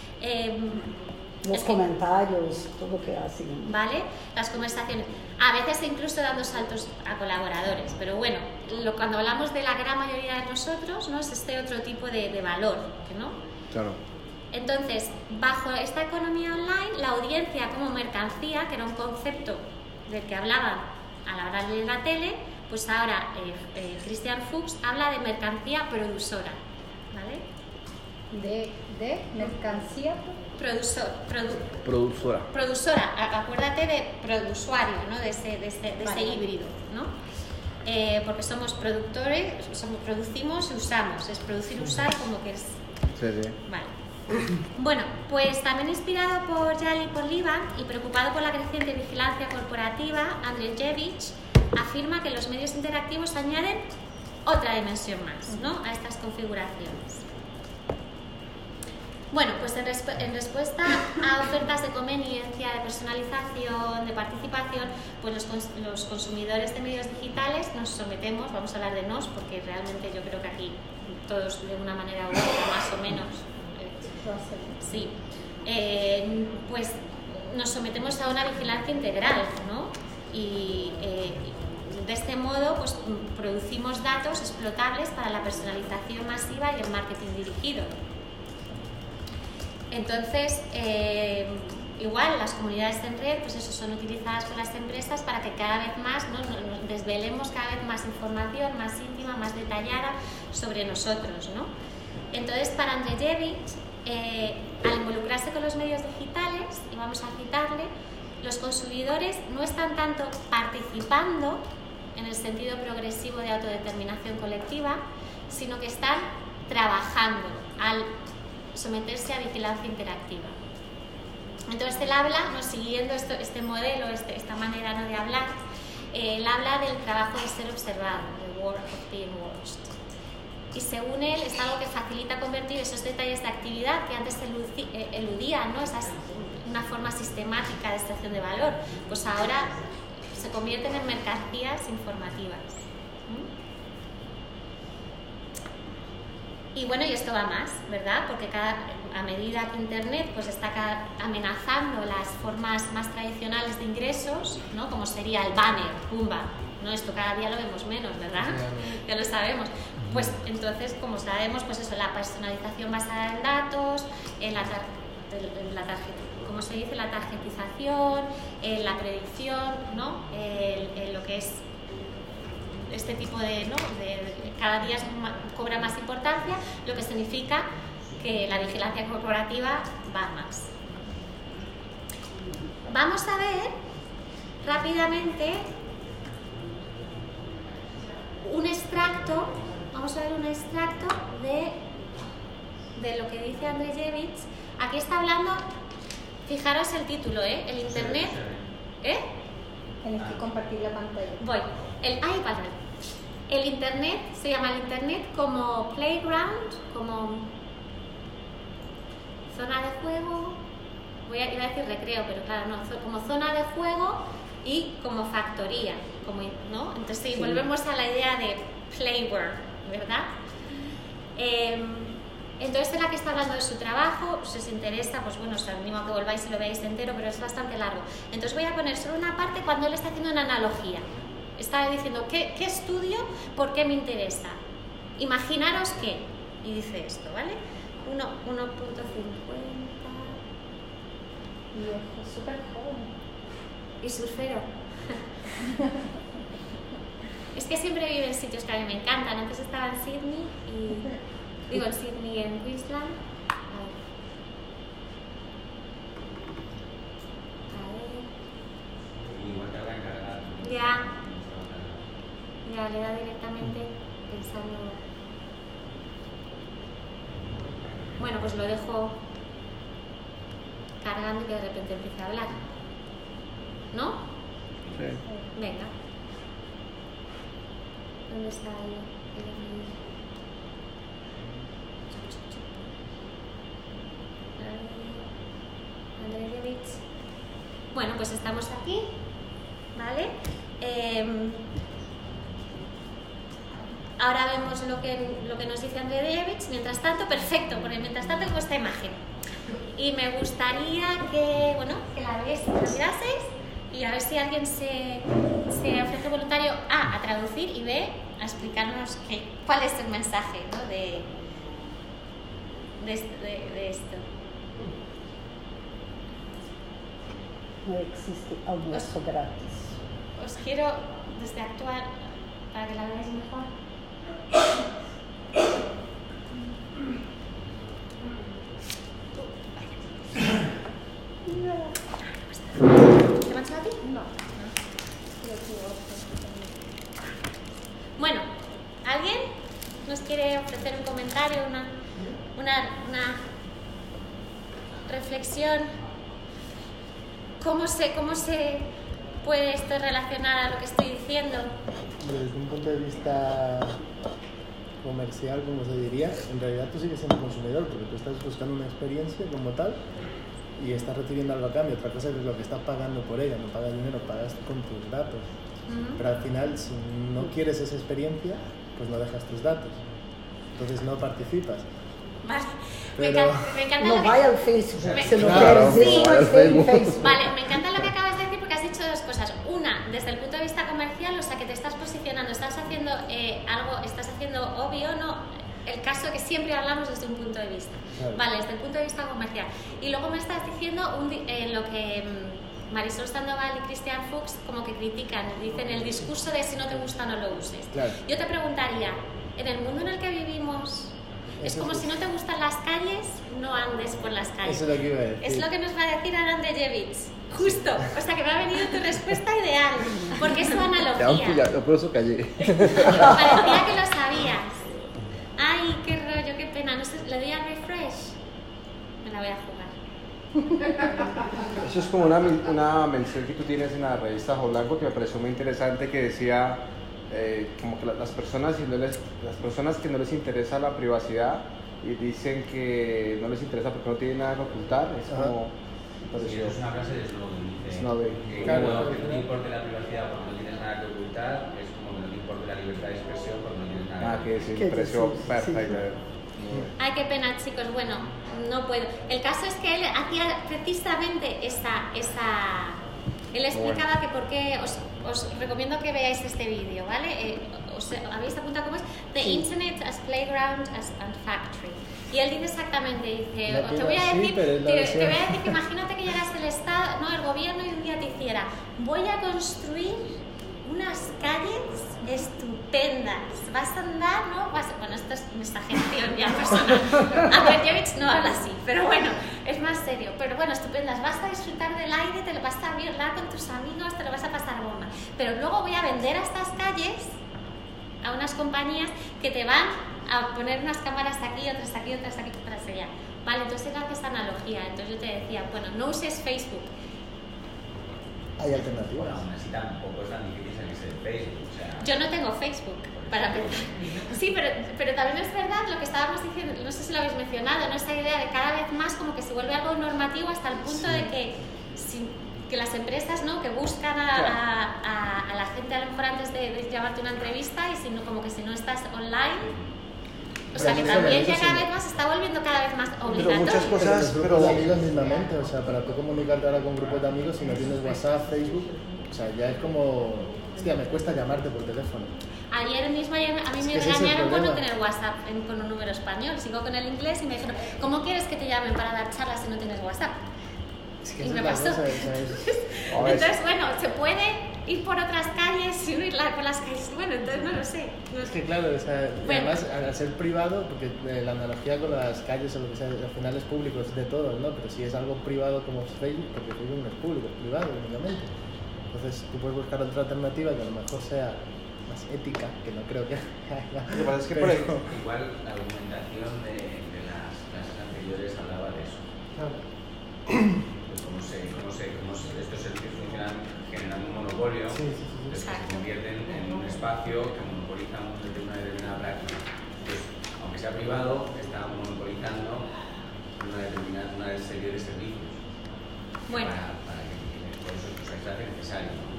Speaker 6: Los comentarios, todo lo que hacen.
Speaker 1: ¿Vale? Las conversaciones. A veces incluso dando saltos a colaboradores. Pero bueno, cuando hablamos de la gran mayoría de nosotros, ¿no? Es este otro tipo de valor, ¿no?
Speaker 2: Claro.
Speaker 1: Entonces, bajo esta economía online, la audiencia como mercancía, que era un concepto del que hablaban a la hora de la tele, pues ahora Christian Fuchs habla de mercancía productora, ¿vale?
Speaker 3: De mercancía.
Speaker 1: Productora, acuérdate de produsuario, ¿no? de ese híbrido, ¿no? Porque somos productores, producimos y usamos, es producir y usar como que es...
Speaker 2: Sí.
Speaker 1: Vale. Bueno, pues también inspirado por Yali y por Liban y preocupado por la creciente vigilancia corporativa, Andrzejewicz afirma que los medios interactivos añaden otra dimensión más, ¿no? A estas configuraciones. Bueno, pues en respuesta a ofertas de conveniencia, de personalización, de participación, pues los consumidores de medios digitales nos sometemos, vamos a hablar de nos, porque realmente yo creo que aquí todos de una manera u otra, más o menos, sí, pues nos sometemos a una vigilancia integral, ¿no? Y de este modo pues producimos datos explotables para la personalización masiva y el marketing dirigido. Entonces, igual las comunidades en red pues eso, son utilizadas por las empresas para que cada vez más nos desvelemos cada vez más información más íntima, más detallada sobre nosotros, ¿no? Entonces, para Andrzejewicz, al involucrarse con los medios digitales, y vamos a citarle, los consumidores no están tanto participando en el sentido progresivo de autodeterminación colectiva, sino que están trabajando al someterse a vigilancia interactiva. Entonces él habla, ¿no? Siguiendo este modelo, esta manera, ¿no? de hablar, él habla del trabajo de ser observado, the work of being watched. Y según él es algo que facilita convertir esos detalles de actividad que antes eludían, ¿no? Esa es una forma sistemática de extracción de valor, pues ahora se convierten en mercancías informativas. Y bueno, y esto va más, ¿verdad? Porque a medida que Internet pues está amenazando las formas más tradicionales de ingresos, ¿no? Como sería el banner, pumba, ¿no? Esto cada día lo vemos menos, ¿verdad? Ya lo sabemos. Pues entonces, como sabemos, pues eso, la personalización basada en datos, ¿cómo se dice? La tarjetización, la predicción, ¿no? Lo que es este tipo de, ¿no? Cada día cobra más importancia, lo que significa que la vigilancia corporativa va más. Vamos a ver rápidamente un extracto de lo que dice Andrzejewicz. Aquí está hablando, fijaros el título, el Internet.
Speaker 3: Tienes que compartir la pantalla.
Speaker 1: Voy. El Internet, se llama el Internet como playground, como zona de juego, iba a decir recreo, pero claro, no, como zona de juego y como factoría, ¿no? Entonces sí, volvemos a la idea de playware, ¿verdad? Entonces es la que está hablando de su trabajo. Si os interesa, pues bueno, os animo a que volváis y lo veáis entero, pero es bastante largo. Entonces voy a poner solo una parte cuando él está haciendo una analogía. Está diciendo, ¿qué estudio? ¿Por qué me interesa? Imaginaros que, y dice esto, ¿vale? 1.50.
Speaker 3: Y es súper joven.
Speaker 1: Y surfero. Es que siempre vive en sitios que a mí me encantan. Antes estaba en Sydney y... Digo, en Sydney, en Queensland. Ya le da directamente pensando. Bueno, pues lo dejo cargando y que de repente empiece a hablar. ¿No?
Speaker 2: Sí.
Speaker 1: Venga. ¿Dónde está ella? Andrzejewicz. Bueno, pues estamos aquí, ¿vale? Ahora vemos lo que nos dice Andrzejewicz. Mientras tanto, perfecto, porque mientras tanto tengo esta imagen. Y me gustaría que la miraseis y a ver si alguien se ofrece voluntario a traducir y B, a explicarnos cuál es el mensaje, ¿no? de esto.
Speaker 6: No existe almuerzo gratis.
Speaker 1: Os quiero desde actuar para que la veáis mejor. nos quiere ofrecer un comentario, una reflexión. ¿Cómo se puede esto relacionar a lo que estoy diciendo?
Speaker 8: Desde un punto de vista comercial, como se diría, en realidad tú sigues siendo consumidor, porque tú estás buscando una experiencia como tal y estás recibiendo algo a cambio. Otra cosa es lo que estás pagando por ella, no pagas dinero, pagas con tus datos. Pero al final, si no quieres esa experiencia, pues no dejas tus datos. Entonces no participas.
Speaker 1: Vale,
Speaker 8: Pero
Speaker 1: me encanta
Speaker 6: No
Speaker 1: lo que...
Speaker 6: vai ao Facebook, se não
Speaker 8: Claro,
Speaker 6: queres isso,
Speaker 8: no vai
Speaker 6: vai
Speaker 8: ao
Speaker 6: ser em
Speaker 8: Facebook.
Speaker 6: Facebook.
Speaker 1: Vale, me encanta lo que acabas de decir porque has dicho dos cosas. Una, desde el punto de vista comercial, o sea, que te estás posicionando, estás haciendo algo, estás haciendo obvio, ¿no? El caso que siempre hablamos desde un punto de vista.
Speaker 8: Claro.
Speaker 1: Vale, desde el punto de vista comercial. Y luego me estás diciendo lo que Marisol Sandoval y Christian Fuchs como que critican, dicen el discurso de si no te gusta no lo uses.
Speaker 8: Claro.
Speaker 1: Yo te preguntaría, en el mundo en el que vivimos, es
Speaker 8: Eso
Speaker 1: como
Speaker 8: sí.
Speaker 1: si no te gustan las calles, no andes por las calles.
Speaker 8: Eso es lo que iba a decir.
Speaker 1: Es lo que nos va a decir Alan Drejevich. Justo. O sea que me ha venido tu respuesta ideal. Porque es su analogía.
Speaker 2: por eso callé.
Speaker 1: Parecía que lo sabías. Ay, qué rollo, qué pena. No sé, ¿le doy a refresh? Me la voy a jugar.
Speaker 2: Eso es como una mención que tú tienes en la revista Ojo Blanco que me pareció muy interesante, que decía como que las personas que no les interesa la privacidad y dicen que no les interesa porque no tienen nada que ocultar, es como...
Speaker 10: Sí, es una frase de Snowden, dice
Speaker 2: Snowden.
Speaker 10: que
Speaker 8: Claro.
Speaker 10: bueno, que no te importe la privacidad porque no tienes nada que ocultar, es como que no te importe la libertad de expresión porque no tienes nada
Speaker 2: Ah,
Speaker 10: que
Speaker 2: que sí,
Speaker 6: Que
Speaker 2: me pareció
Speaker 6: sí, sí.
Speaker 2: perfecto.
Speaker 1: Ay, qué pena, chicos. Bueno, no puedo. El caso es que él hacía precisamente él explicaba que por qué os recomiendo que veáis este vídeo, ¿vale? ¿Os habéis apuntado cómo es? The Internet as Playground and Factory. Y él dice exactamente, dice,
Speaker 8: La
Speaker 1: te voy a
Speaker 8: sí,
Speaker 1: decir,
Speaker 8: pero es la
Speaker 1: te voy a
Speaker 8: versión.
Speaker 1: decir que imagínate que llegas el Estado, no, el gobierno y un día te hiciera, voy a construir unas calles estupendas, vas a andar, ¿no? Bueno, esto es una exageración ya personal. Andrejevich no habla así, pero bueno, es más serio. Pero bueno, estupendas, vas a disfrutar del aire, te lo vas a hablar con tus amigos, te lo vas a pasar bomba. Pero luego voy a vender a estas calles a unas compañías que te van a poner unas cámaras aquí, otras aquí, otras aquí, otras allá. Vale, entonces él hace esta analogía. Entonces yo te decía, bueno, no uses Facebook.
Speaker 8: Hay alternativas.
Speaker 10: Bueno, aún así tampoco es tan difícil salirse de Facebook. O sea,
Speaker 1: Yo no tengo Facebook, para empezar. Sí, pero también es verdad lo que estábamos diciendo, no sé si lo habéis mencionado, ¿no? Esa idea de cada vez más como que se vuelve algo normativo hasta el punto de que, que las empresas, ¿no? Que buscan a la gente a lo mejor antes de llamarte una entrevista y como que si no estás online... O sea que
Speaker 8: Eso
Speaker 1: también
Speaker 8: sí.
Speaker 1: ya cada vez más se está volviendo cada vez más obligatorio.
Speaker 2: muchas cosas-
Speaker 8: Pero los grupos de amigos mismamente, o sea, para tú comunicarte ahora con grupos de amigos si no tienes WhatsApp, Facebook, o sea, ya es como, hostia, me cuesta llamarte por teléfono.
Speaker 1: Ayer mismo a mí me
Speaker 8: que ese es el
Speaker 1: regañaron por no
Speaker 8: problema.
Speaker 1: tener WhatsApp con un número español. Sigo con el inglés y me dijeron, ¿cómo quieres que te llamen para dar charlas si no tienes WhatsApp?
Speaker 8: Es que
Speaker 1: Y
Speaker 8: esa
Speaker 1: me
Speaker 8: es la
Speaker 1: pasó.
Speaker 8: cosa, o sea, es-
Speaker 1: Entonces, bueno, se puede ir por otras calles y no ir por las calles. Bueno, entonces no lo sé.
Speaker 8: Es que claro, o sea, y
Speaker 1: Bueno.
Speaker 8: además al ser privado, porque la analogía con las calles o lo que sea, al final es público, es de todos, ¿no? Pero si es algo privado como Facebook, porque Facebook no es público, es privado únicamente. Entonces tú puedes buscar otra alternativa que a lo mejor sea más ética, que no creo que haya.
Speaker 2: Lo que pasa es que
Speaker 8: Pero-
Speaker 2: por ejemplo,
Speaker 10: igual la argumentación de las clases anteriores hablaba de eso. De cómo estos servicios funcionan generando un monopolio,
Speaker 8: Sí, sí, sí, sí.
Speaker 10: que se convierten en un espacio que monopoliza una determinada práctica. Entonces, aunque sea privado, está monopolizando una serie de servicios.
Speaker 1: Bueno.
Speaker 10: Para que por eso se hace necesario, ¿no?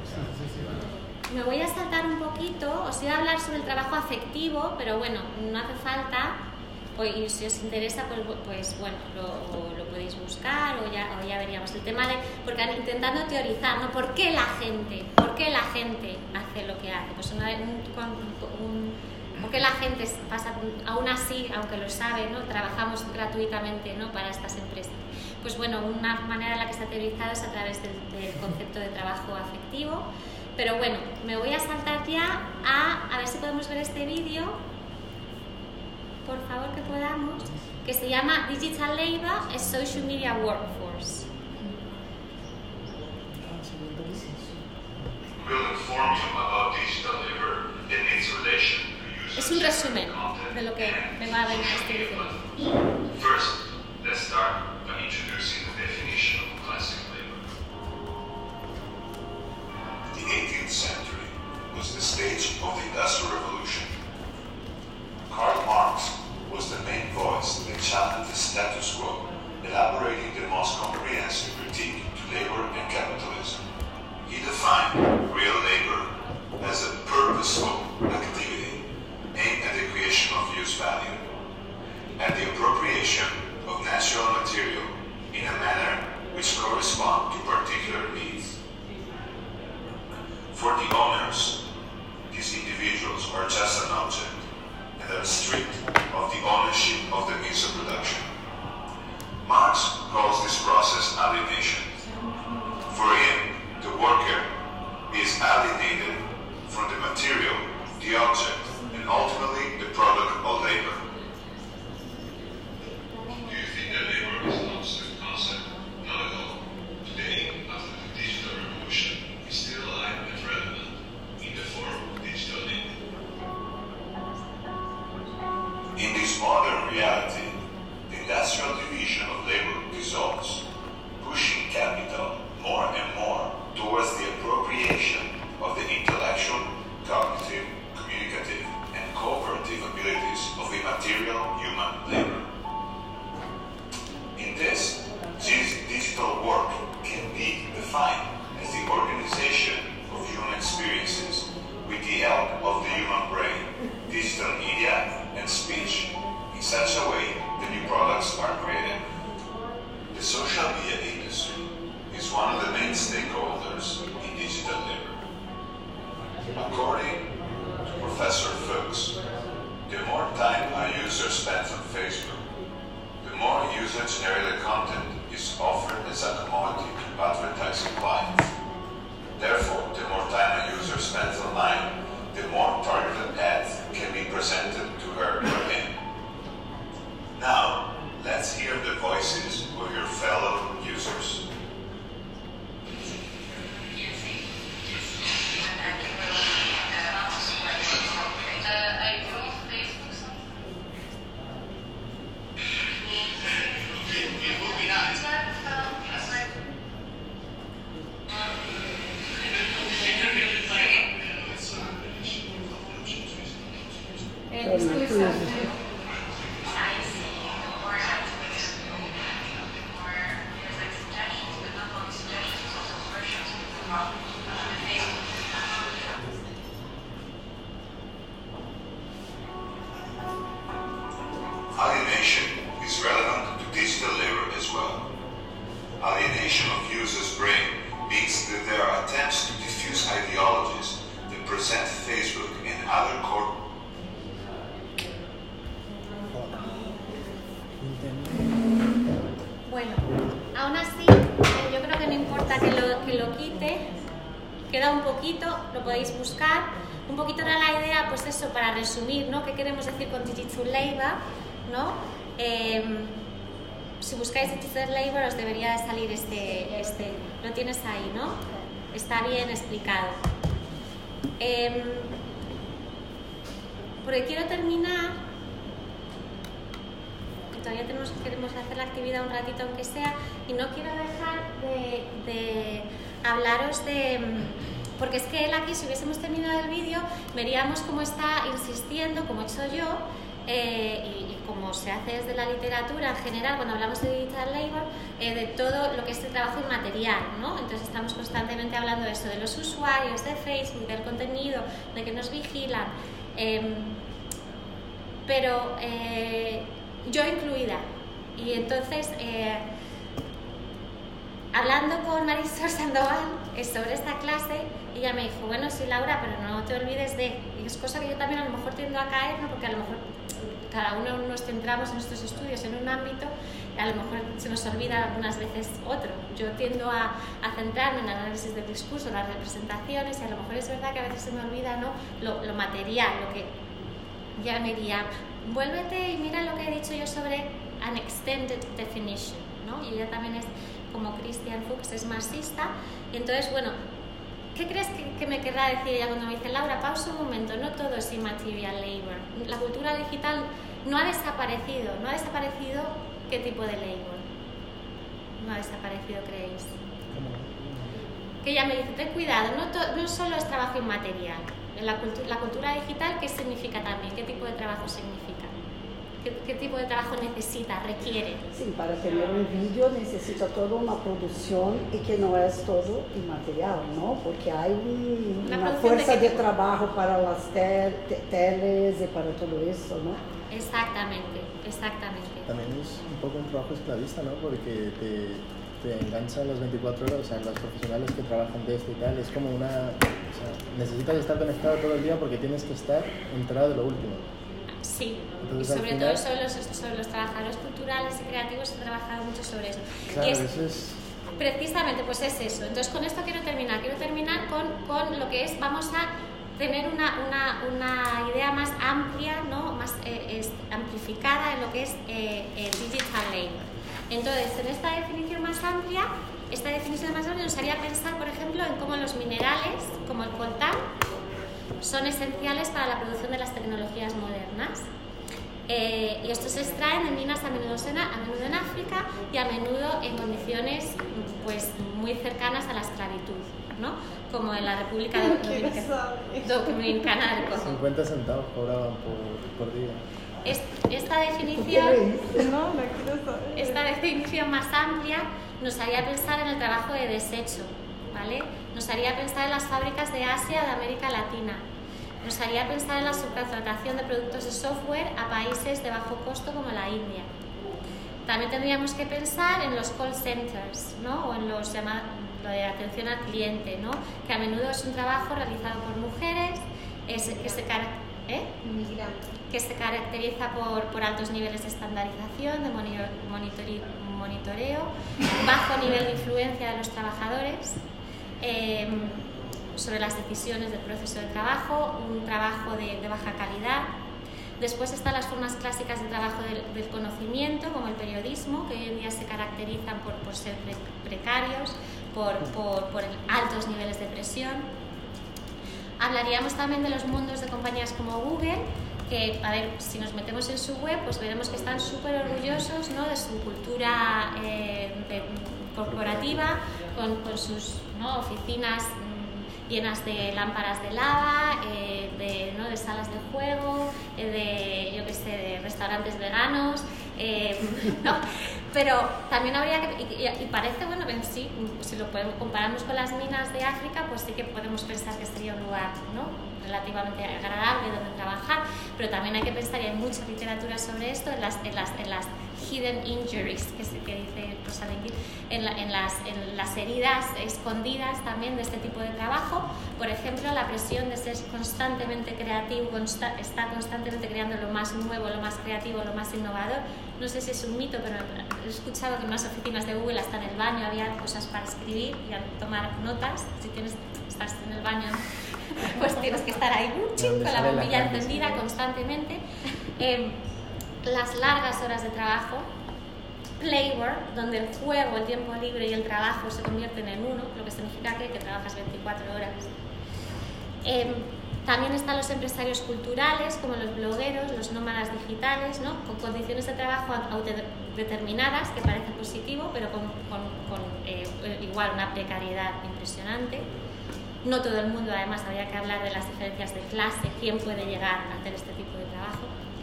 Speaker 1: Me voy a saltar un poquito, os iba a hablar sobre el trabajo afectivo, pero bueno, no hace falta, y si os interesa, pues bueno, lo podéis buscar o ya veríamos el tema de, porque intentando teorizar, ¿no? ¿Por qué la gente hace lo que hace? Pues ¿por qué la gente pasa, aún así, aunque lo sabe, ¿no? Trabajamos gratuitamente, ¿no? Para estas empresas? Pues bueno, una manera en la que está teorizado es a través del concepto de trabajo afectivo. Pero bueno, me voy a saltar ya a ver si podemos ver este vídeo, por favor que podamos, que se llama Digital Labor, a Social Media Workforce.
Speaker 11: Will inform you about digital labor and its relation to user
Speaker 1: es un resumen de lo que me va a venir a decir.
Speaker 11: First, let's start by introducing the definition of classic labor. The 18th century was the stage of the Industrial Revolution. Karl Marx was the main voice that challenged the status quo, elaborating the most comprehensive critique to labor and capitalism. He defined real labor as a purposeful activity aimed at the creation of use value and the appropriation of natural material in a manner which corresponds to particular needs. For the owners, these individuals are just an object and are stripped of the ownership of the means of production. Marx calls this process alienation. For him, the worker is alienated from the material, the object, and ultimately the product of labor. Do you think that labor is an abstract concept? Not at all. Today, after the digital revolution, it's still alive and relevant in the form of digital link. In this modern reality, the industrial division of labor dissolves, pushing capital more and more towards the appropriation of the intellectual, cognitive, communicative, and cooperative abilities of immaterial human labor. In this digital work can be defined as the organization of human experiences with the help of the human brain, digital media, and speech. In such a way, the new products are created. The social media industry is one of the main stakeholders in digital labor. According to Professor Fuchs, the more time a user spends on Facebook, the more user-generated content is offered as a commodity to advertising clients. Therefore, the more time a user spends online, the more targeted ads can be presented to her or him. Now, let's hear the voices of your fellow users. Alienation is relevant to digital labor as well. Alienation of users' brain means that there are attempts to diffuse ideologies that present Facebook and other core.
Speaker 1: Bueno, aún así, yo creo que no importa que lo quite, queda un poquito, lo podéis buscar. Un poquito era la idea, pues eso, para resumir, ¿no? ¿Qué queremos decir con Digital Labor? ¿No? Si buscáis Digital Labor os debería de salir este, lo tienes ahí, ¿no? Está bien explicado. Porque quiero terminar, todavía queremos hacer la actividad un ratito aunque sea, y no quiero dejar de hablaros de... Porque es que él aquí, si hubiésemos terminado el vídeo, veríamos cómo está insistiendo, como he hecho yo, y como se hace desde la literatura en general, cuando hablamos de Digital Labor, de todo lo que es el trabajo inmaterial, ¿no? Entonces estamos constantemente hablando de eso, de los usuarios, de Facebook, del contenido, de que nos vigilan, pero yo incluida. Y entonces, hablando con Marisol Sandoval sobre esta clase, ella me dijo, bueno, sí, Laura, pero no te olvides de... Y es cosa que yo también a lo mejor tiendo a caer, ¿no? Porque a lo mejor cada uno nos centramos en nuestros estudios en un ámbito y a lo mejor se nos olvida algunas veces otro. Yo tiendo a centrarme en el análisis del discurso, las representaciones, y a lo mejor es verdad que a veces se me olvida, ¿no? lo material, lo que ya me diría, vuélvete y mira lo que he dicho yo sobre an extended definition, ¿no? Y ella también es, como Christian Fuchs, es marxista, y entonces, bueno, ¿Qué crees que me querrá decir ella cuando me dice, Laura, pausa un momento, no todo es immaterial labor? La cultura digital no ha desaparecido. ¿No ha desaparecido qué tipo de labor? No ha desaparecido, ¿creéis? Que ella me dice, ten cuidado, no solo es trabajo inmaterial. La cultura digital, ¿qué significa también? ¿Qué tipo de trabajo significa? ¿Qué tipo de trabajo necesita, requiere?
Speaker 6: Sí, para tener un vídeo necesita toda una producción y que no es todo inmaterial, ¿no? Porque hay una fuerza de trabajo para las teles y para todo eso, ¿no?
Speaker 1: Exactamente.
Speaker 8: También es un poco un trabajo esclavista, ¿no? Porque te enganchan las 24 horas, o sea, los profesionales que trabajan de esto y tal, es como una... O sea, necesitas estar conectado todo el día porque tienes que estar enterado de lo último.
Speaker 1: Sí,
Speaker 8: entonces,
Speaker 1: y sobre todo sobre los trabajadores culturales y creativos he trabajado mucho sobre eso.
Speaker 8: Claro,
Speaker 1: y
Speaker 8: eso es...
Speaker 1: Precisamente, pues es eso. Entonces con esto quiero terminar con lo que es, vamos a tener una idea más amplia, ¿no? Más amplificada en lo que es digital labor. Entonces, en esta definición más amplia nos haría pensar, por ejemplo, en cómo los minerales, como el coltán, son esenciales para la producción de las tecnologías modernas. Y estos se extraen en minas a menudo en África y a menudo en condiciones pues, muy cercanas a la esclavitud, ¿no? Como en la República Dominicana del Congo.
Speaker 8: 50 centavos cobraban por día.
Speaker 1: Esta definición más amplia nos haría pensar en el trabajo de desecho, ¿vale? Nos haría pensar en las fábricas de Asia, de América Latina. Nos haría pensar en la subcontratación de productos de software a países de bajo costo como la India. También tendríamos que pensar en los call centers, ¿no? O en lo de atención al cliente, ¿no? Que a menudo es un trabajo realizado por mujeres, que se caracteriza por altos niveles de estandarización, de monitoreo, bajo nivel de influencia de los trabajadores, sobre las decisiones del proceso de trabajo, un trabajo de baja calidad. Después están las formas clásicas de trabajo del conocimiento, como el periodismo, que hoy en día se caracterizan por ser precarios, por altos niveles de presión. Hablaríamos también de los mundos de compañías como Google, que, a ver, si nos metemos en su web, pues veremos que están súper orgullosos, ¿no? De su cultura corporativa, con sus, ¿no? oficinas llenas de lámparas de lava, de salas de juego, de restaurantes veganos, ¿no? Pero también habría que, y parece, bueno, que sí, si lo comparamos con las minas de África, pues sí que podemos pensar que sería un lugar, ¿no? Relativamente agradable donde trabajar, pero también hay que pensar, y hay mucha literatura sobre esto, en las hidden injuries, que dice Rosalind Gill, en las heridas escondidas también de este tipo de trabajo. Por ejemplo, la presión de ser constantemente creativo, está constantemente creando lo más nuevo, lo más creativo, lo más innovador. No sé si es un mito, pero he escuchado que en unas oficinas de Google, hasta en el baño, había cosas para escribir y tomar notas. Si estás en el baño, pues tienes que estar ahí con la bombilla encendida constantemente. Las largas horas de trabajo, playwork, donde el juego, el tiempo libre y el trabajo se convierten en uno, lo que significa que trabajas 24 horas. También están los empresarios culturales, como los blogueros, los nómadas digitales, ¿no? Con condiciones de trabajo autodeterminadas, que parece positivo, pero con igual una precariedad impresionante. No todo el mundo, además, habría que hablar de las diferencias de clase, quién puede llegar a hacer este tipo de trabajo.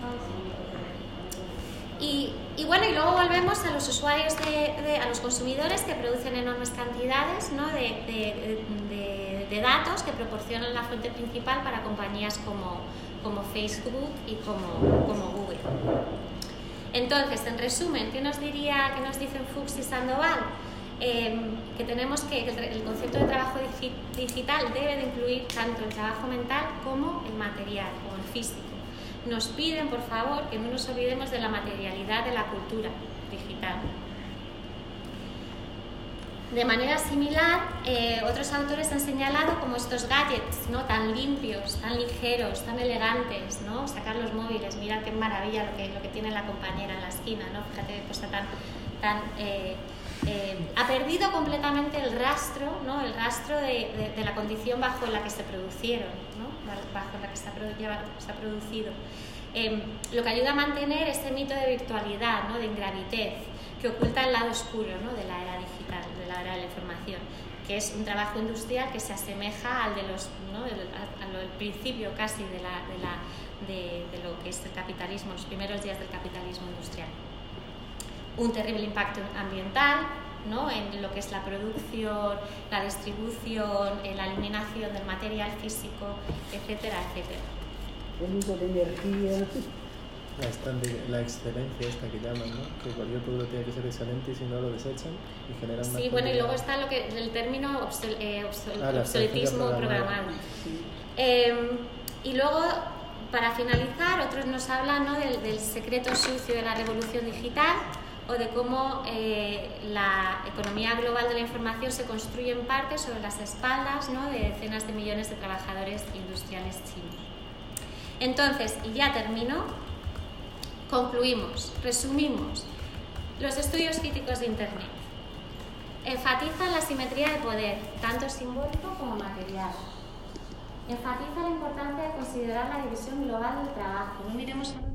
Speaker 1: Y bueno, y luego volvemos a los usuarios, a los consumidores que producen enormes cantidades, ¿no? de datos que proporcionan la fuente principal para compañías como Facebook y como Google. Entonces, en resumen, ¿qué nos dicen Fuchs y Sandoval? Que tenemos que el concepto de trabajo digital debe de incluir tanto el trabajo mental como el material o el físico. Nos piden, por favor, que no nos olvidemos de la materialidad de la cultura digital. De manera similar, otros autores han señalado como estos gadgets, ¿no? Tan limpios, tan ligeros, tan elegantes, ¿no? Sacar los móviles, mirad qué maravilla lo que tiene la compañera en la esquina, ¿no? Fíjate que está tan ha perdido completamente el rastro, ¿no? El rastro de la condición bajo la que se producieron, ¿no? Bajo la que se ha producido. Lo que ayuda a mantener ese mito de virtualidad, ¿no? De ingravitez, que oculta el lado oscuro, ¿no? De la era digital, de la era de la información, que es un trabajo industrial que se asemeja al de los, ¿no? al principio casi de lo que es el capitalismo, los primeros días del capitalismo industrial. Un terrible impacto ambiental, ¿no? En lo que es la producción, la distribución, la eliminación del material físico, etcétera, etcétera.
Speaker 6: El uso de energía.
Speaker 8: La excelencia esta que llaman, ¿no? Que cualquier producto tiene que ser excelente y si no lo desechan y generan más.
Speaker 1: Sí, bueno, y luego está el término obsoletismo programado. Y luego, para finalizar, otros nos hablan, ¿no? del secreto sucio de la revolución digital, o de cómo la economía global de la información se construye en parte sobre las espaldas, ¿no? de decenas de millones de trabajadores industriales chinos. Entonces, y ya termino, concluimos, resumimos. Los estudios críticos de Internet enfatizan la simetría de poder, tanto simbólico como material. Enfatiza la importancia de considerar la división global del trabajo. No miremos solo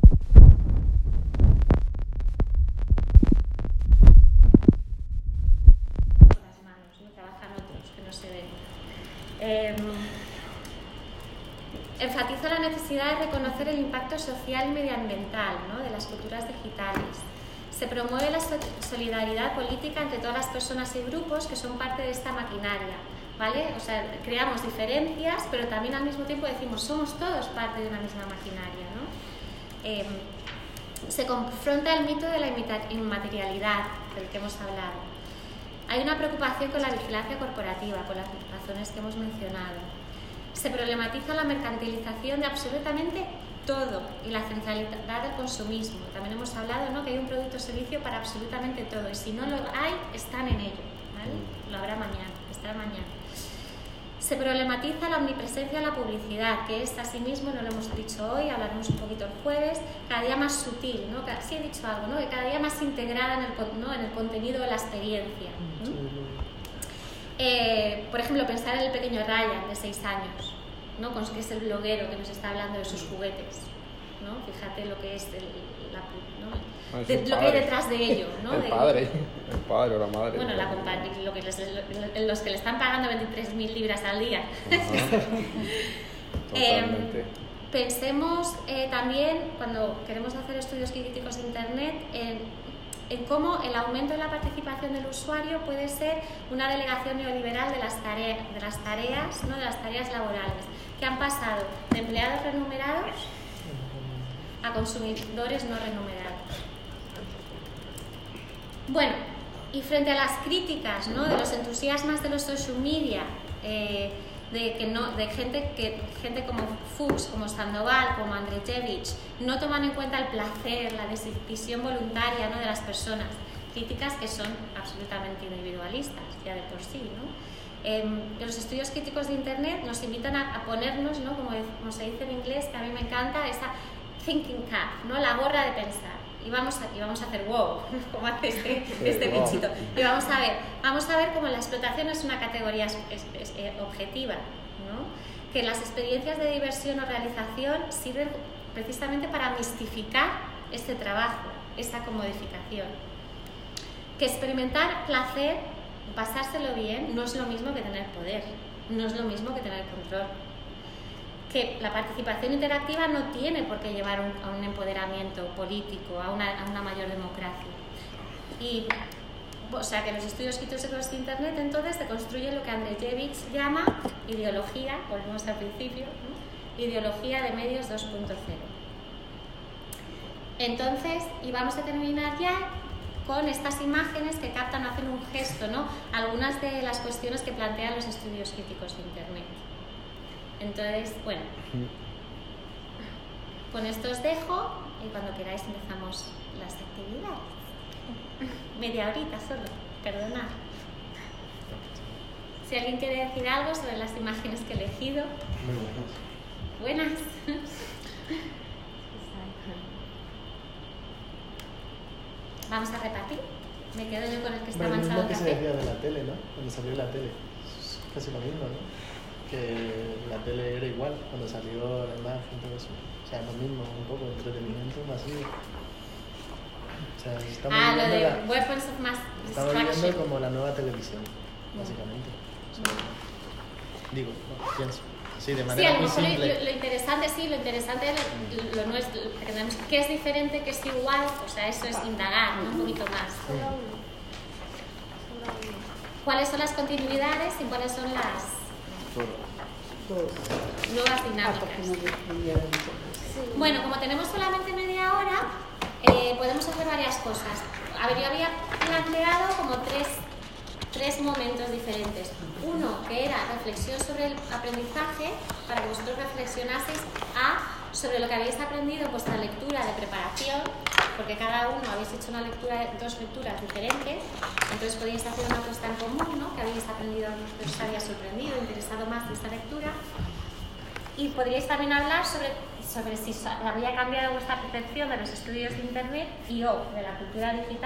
Speaker 1: las manos, no trabajan otros que no se ven. Enfatiza la necesidad de reconocer el impacto social y medioambiental, ¿no? de las culturas digitales. Se promueve la solidaridad política entre todas las personas y grupos que son parte de esta maquinaria, ¿vale? O sea, creamos diferencias, pero también al mismo tiempo decimos somos todos parte de una misma maquinaria, ¿no? Se confronta el mito de la inmaterialidad del que hemos hablado. Hay una preocupación con la vigilancia corporativa, por las razones que hemos mencionado. Se problematiza la mercantilización de absolutamente todo y la centralidad del consumismo. También hemos hablado, ¿no? que hay un producto o servicio para absolutamente todo y si no lo hay, están en ello, ¿vale? Lo habrá mañana, estará mañana. Se problematiza la omnipresencia de la publicidad, que es asimismo, no lo hemos dicho hoy, hablaremos un poquito el jueves, cada día más sutil, ¿no? Sí he dicho algo, ¿no? que cada día más integrada en el contenido de la experiencia. Por ejemplo, pensar en el pequeño Ryan de 6 años, ¿no? Que es el bloguero que nos está hablando de sus juguetes, ¿no? Fíjate lo que es lo que hay detrás de ello, ¿no?
Speaker 2: El padre o la madre.
Speaker 1: Bueno, los que le están pagando 23.000 libras al día.
Speaker 2: Totalmente.
Speaker 1: Pensemos también, cuando queremos hacer estudios críticos de Internet, en cómo el aumento de la participación del usuario puede ser una delegación neoliberal de las tareas, ¿no? de las tareas laborales, que han pasado de empleados remunerados a consumidores no remunerados. Bueno, y frente a las críticas, ¿no? de los entusiasmas de los social media, de gente como Fuchs, como Sandoval, como Andrzejewicz, no toman en cuenta el placer, la decisión voluntaria, ¿no? de las personas. Críticas que son absolutamente individualistas, ya de por sí, ¿no? Los estudios críticos de Internet nos invitan a ponernos, ¿no? como se dice en inglés, que a mí me encanta, esa thinking cap, ¿no? la gorra de pensar. Y vamos a hacer wow, como hace este bichito. Y vamos a ver cómo la explotación es una categoría objetiva, ¿no? Que las experiencias de diversión o realización sirven precisamente para mistificar este trabajo, esta comodificación. Que experimentar placer, pasárselo bien, no es lo mismo que tener poder, no es lo mismo que tener control. Que la participación interactiva no tiene por qué llevar a un empoderamiento político, a una mayor democracia. O sea, que los estudios críticos de Internet entonces deconstruyen lo que Andrzejewicz llama ideología, volvemos al principio, ¿no? Ideología de medios 2.0. Entonces, y vamos a terminar ya con estas imágenes que captan, hacen un gesto, ¿no? Algunas de las cuestiones que plantean los estudios críticos de Internet. Entonces, bueno, con esto os dejo y cuando queráis empezamos las actividades. Media horita solo, perdonad. Si alguien quiere decir algo sobre las imágenes que he elegido. Buenas. Vamos a repartir. Me quedo yo con el que está
Speaker 8: Bueno,
Speaker 1: manchado
Speaker 8: lo
Speaker 1: de
Speaker 8: que se
Speaker 1: café.
Speaker 8: decía de la tele, ¿no? Cuando salió la tele. Es casi lo mismo, ¿no? Que la tele era igual cuando salió la imagen y todo eso. O sea, lo mismo, un poco de entretenimiento masivo. O sea, estamos
Speaker 1: Lo de
Speaker 8: viviendo
Speaker 1: Weapons of Mass
Speaker 8: estamos
Speaker 1: Destruction.
Speaker 8: viviendo como la nueva televisión, básicamente. O sea, digo, no, pienso. Sí, de
Speaker 1: Sí, a
Speaker 8: manera
Speaker 1: lo
Speaker 8: muy
Speaker 1: mejor
Speaker 8: simple.
Speaker 1: lo interesante lo nuestro, que tenemos, ¿qué es diferente, qué es igual? O sea, eso es indagar, ¿no? Un poquito más. ¿Cuáles son las continuidades y cuáles son las nuevas dinámicas? Bueno, como tenemos solamente media hora, podemos hacer varias cosas. A ver, yo había planteado como tres momentos diferentes. Uno, que era reflexión sobre el aprendizaje, para que vosotros reflexionaseis sobre lo que habéis aprendido en vuestra lectura de preparación, porque cada uno habéis hecho dos lecturas diferentes, entonces podéis hacer una puesta en común, ¿no? Que habéis aprendido, que os había sorprendido, interesado más de esta lectura. Y podríais también hablar sobre si había cambiado vuestra percepción de los estudios de Internet y o de la cultura digital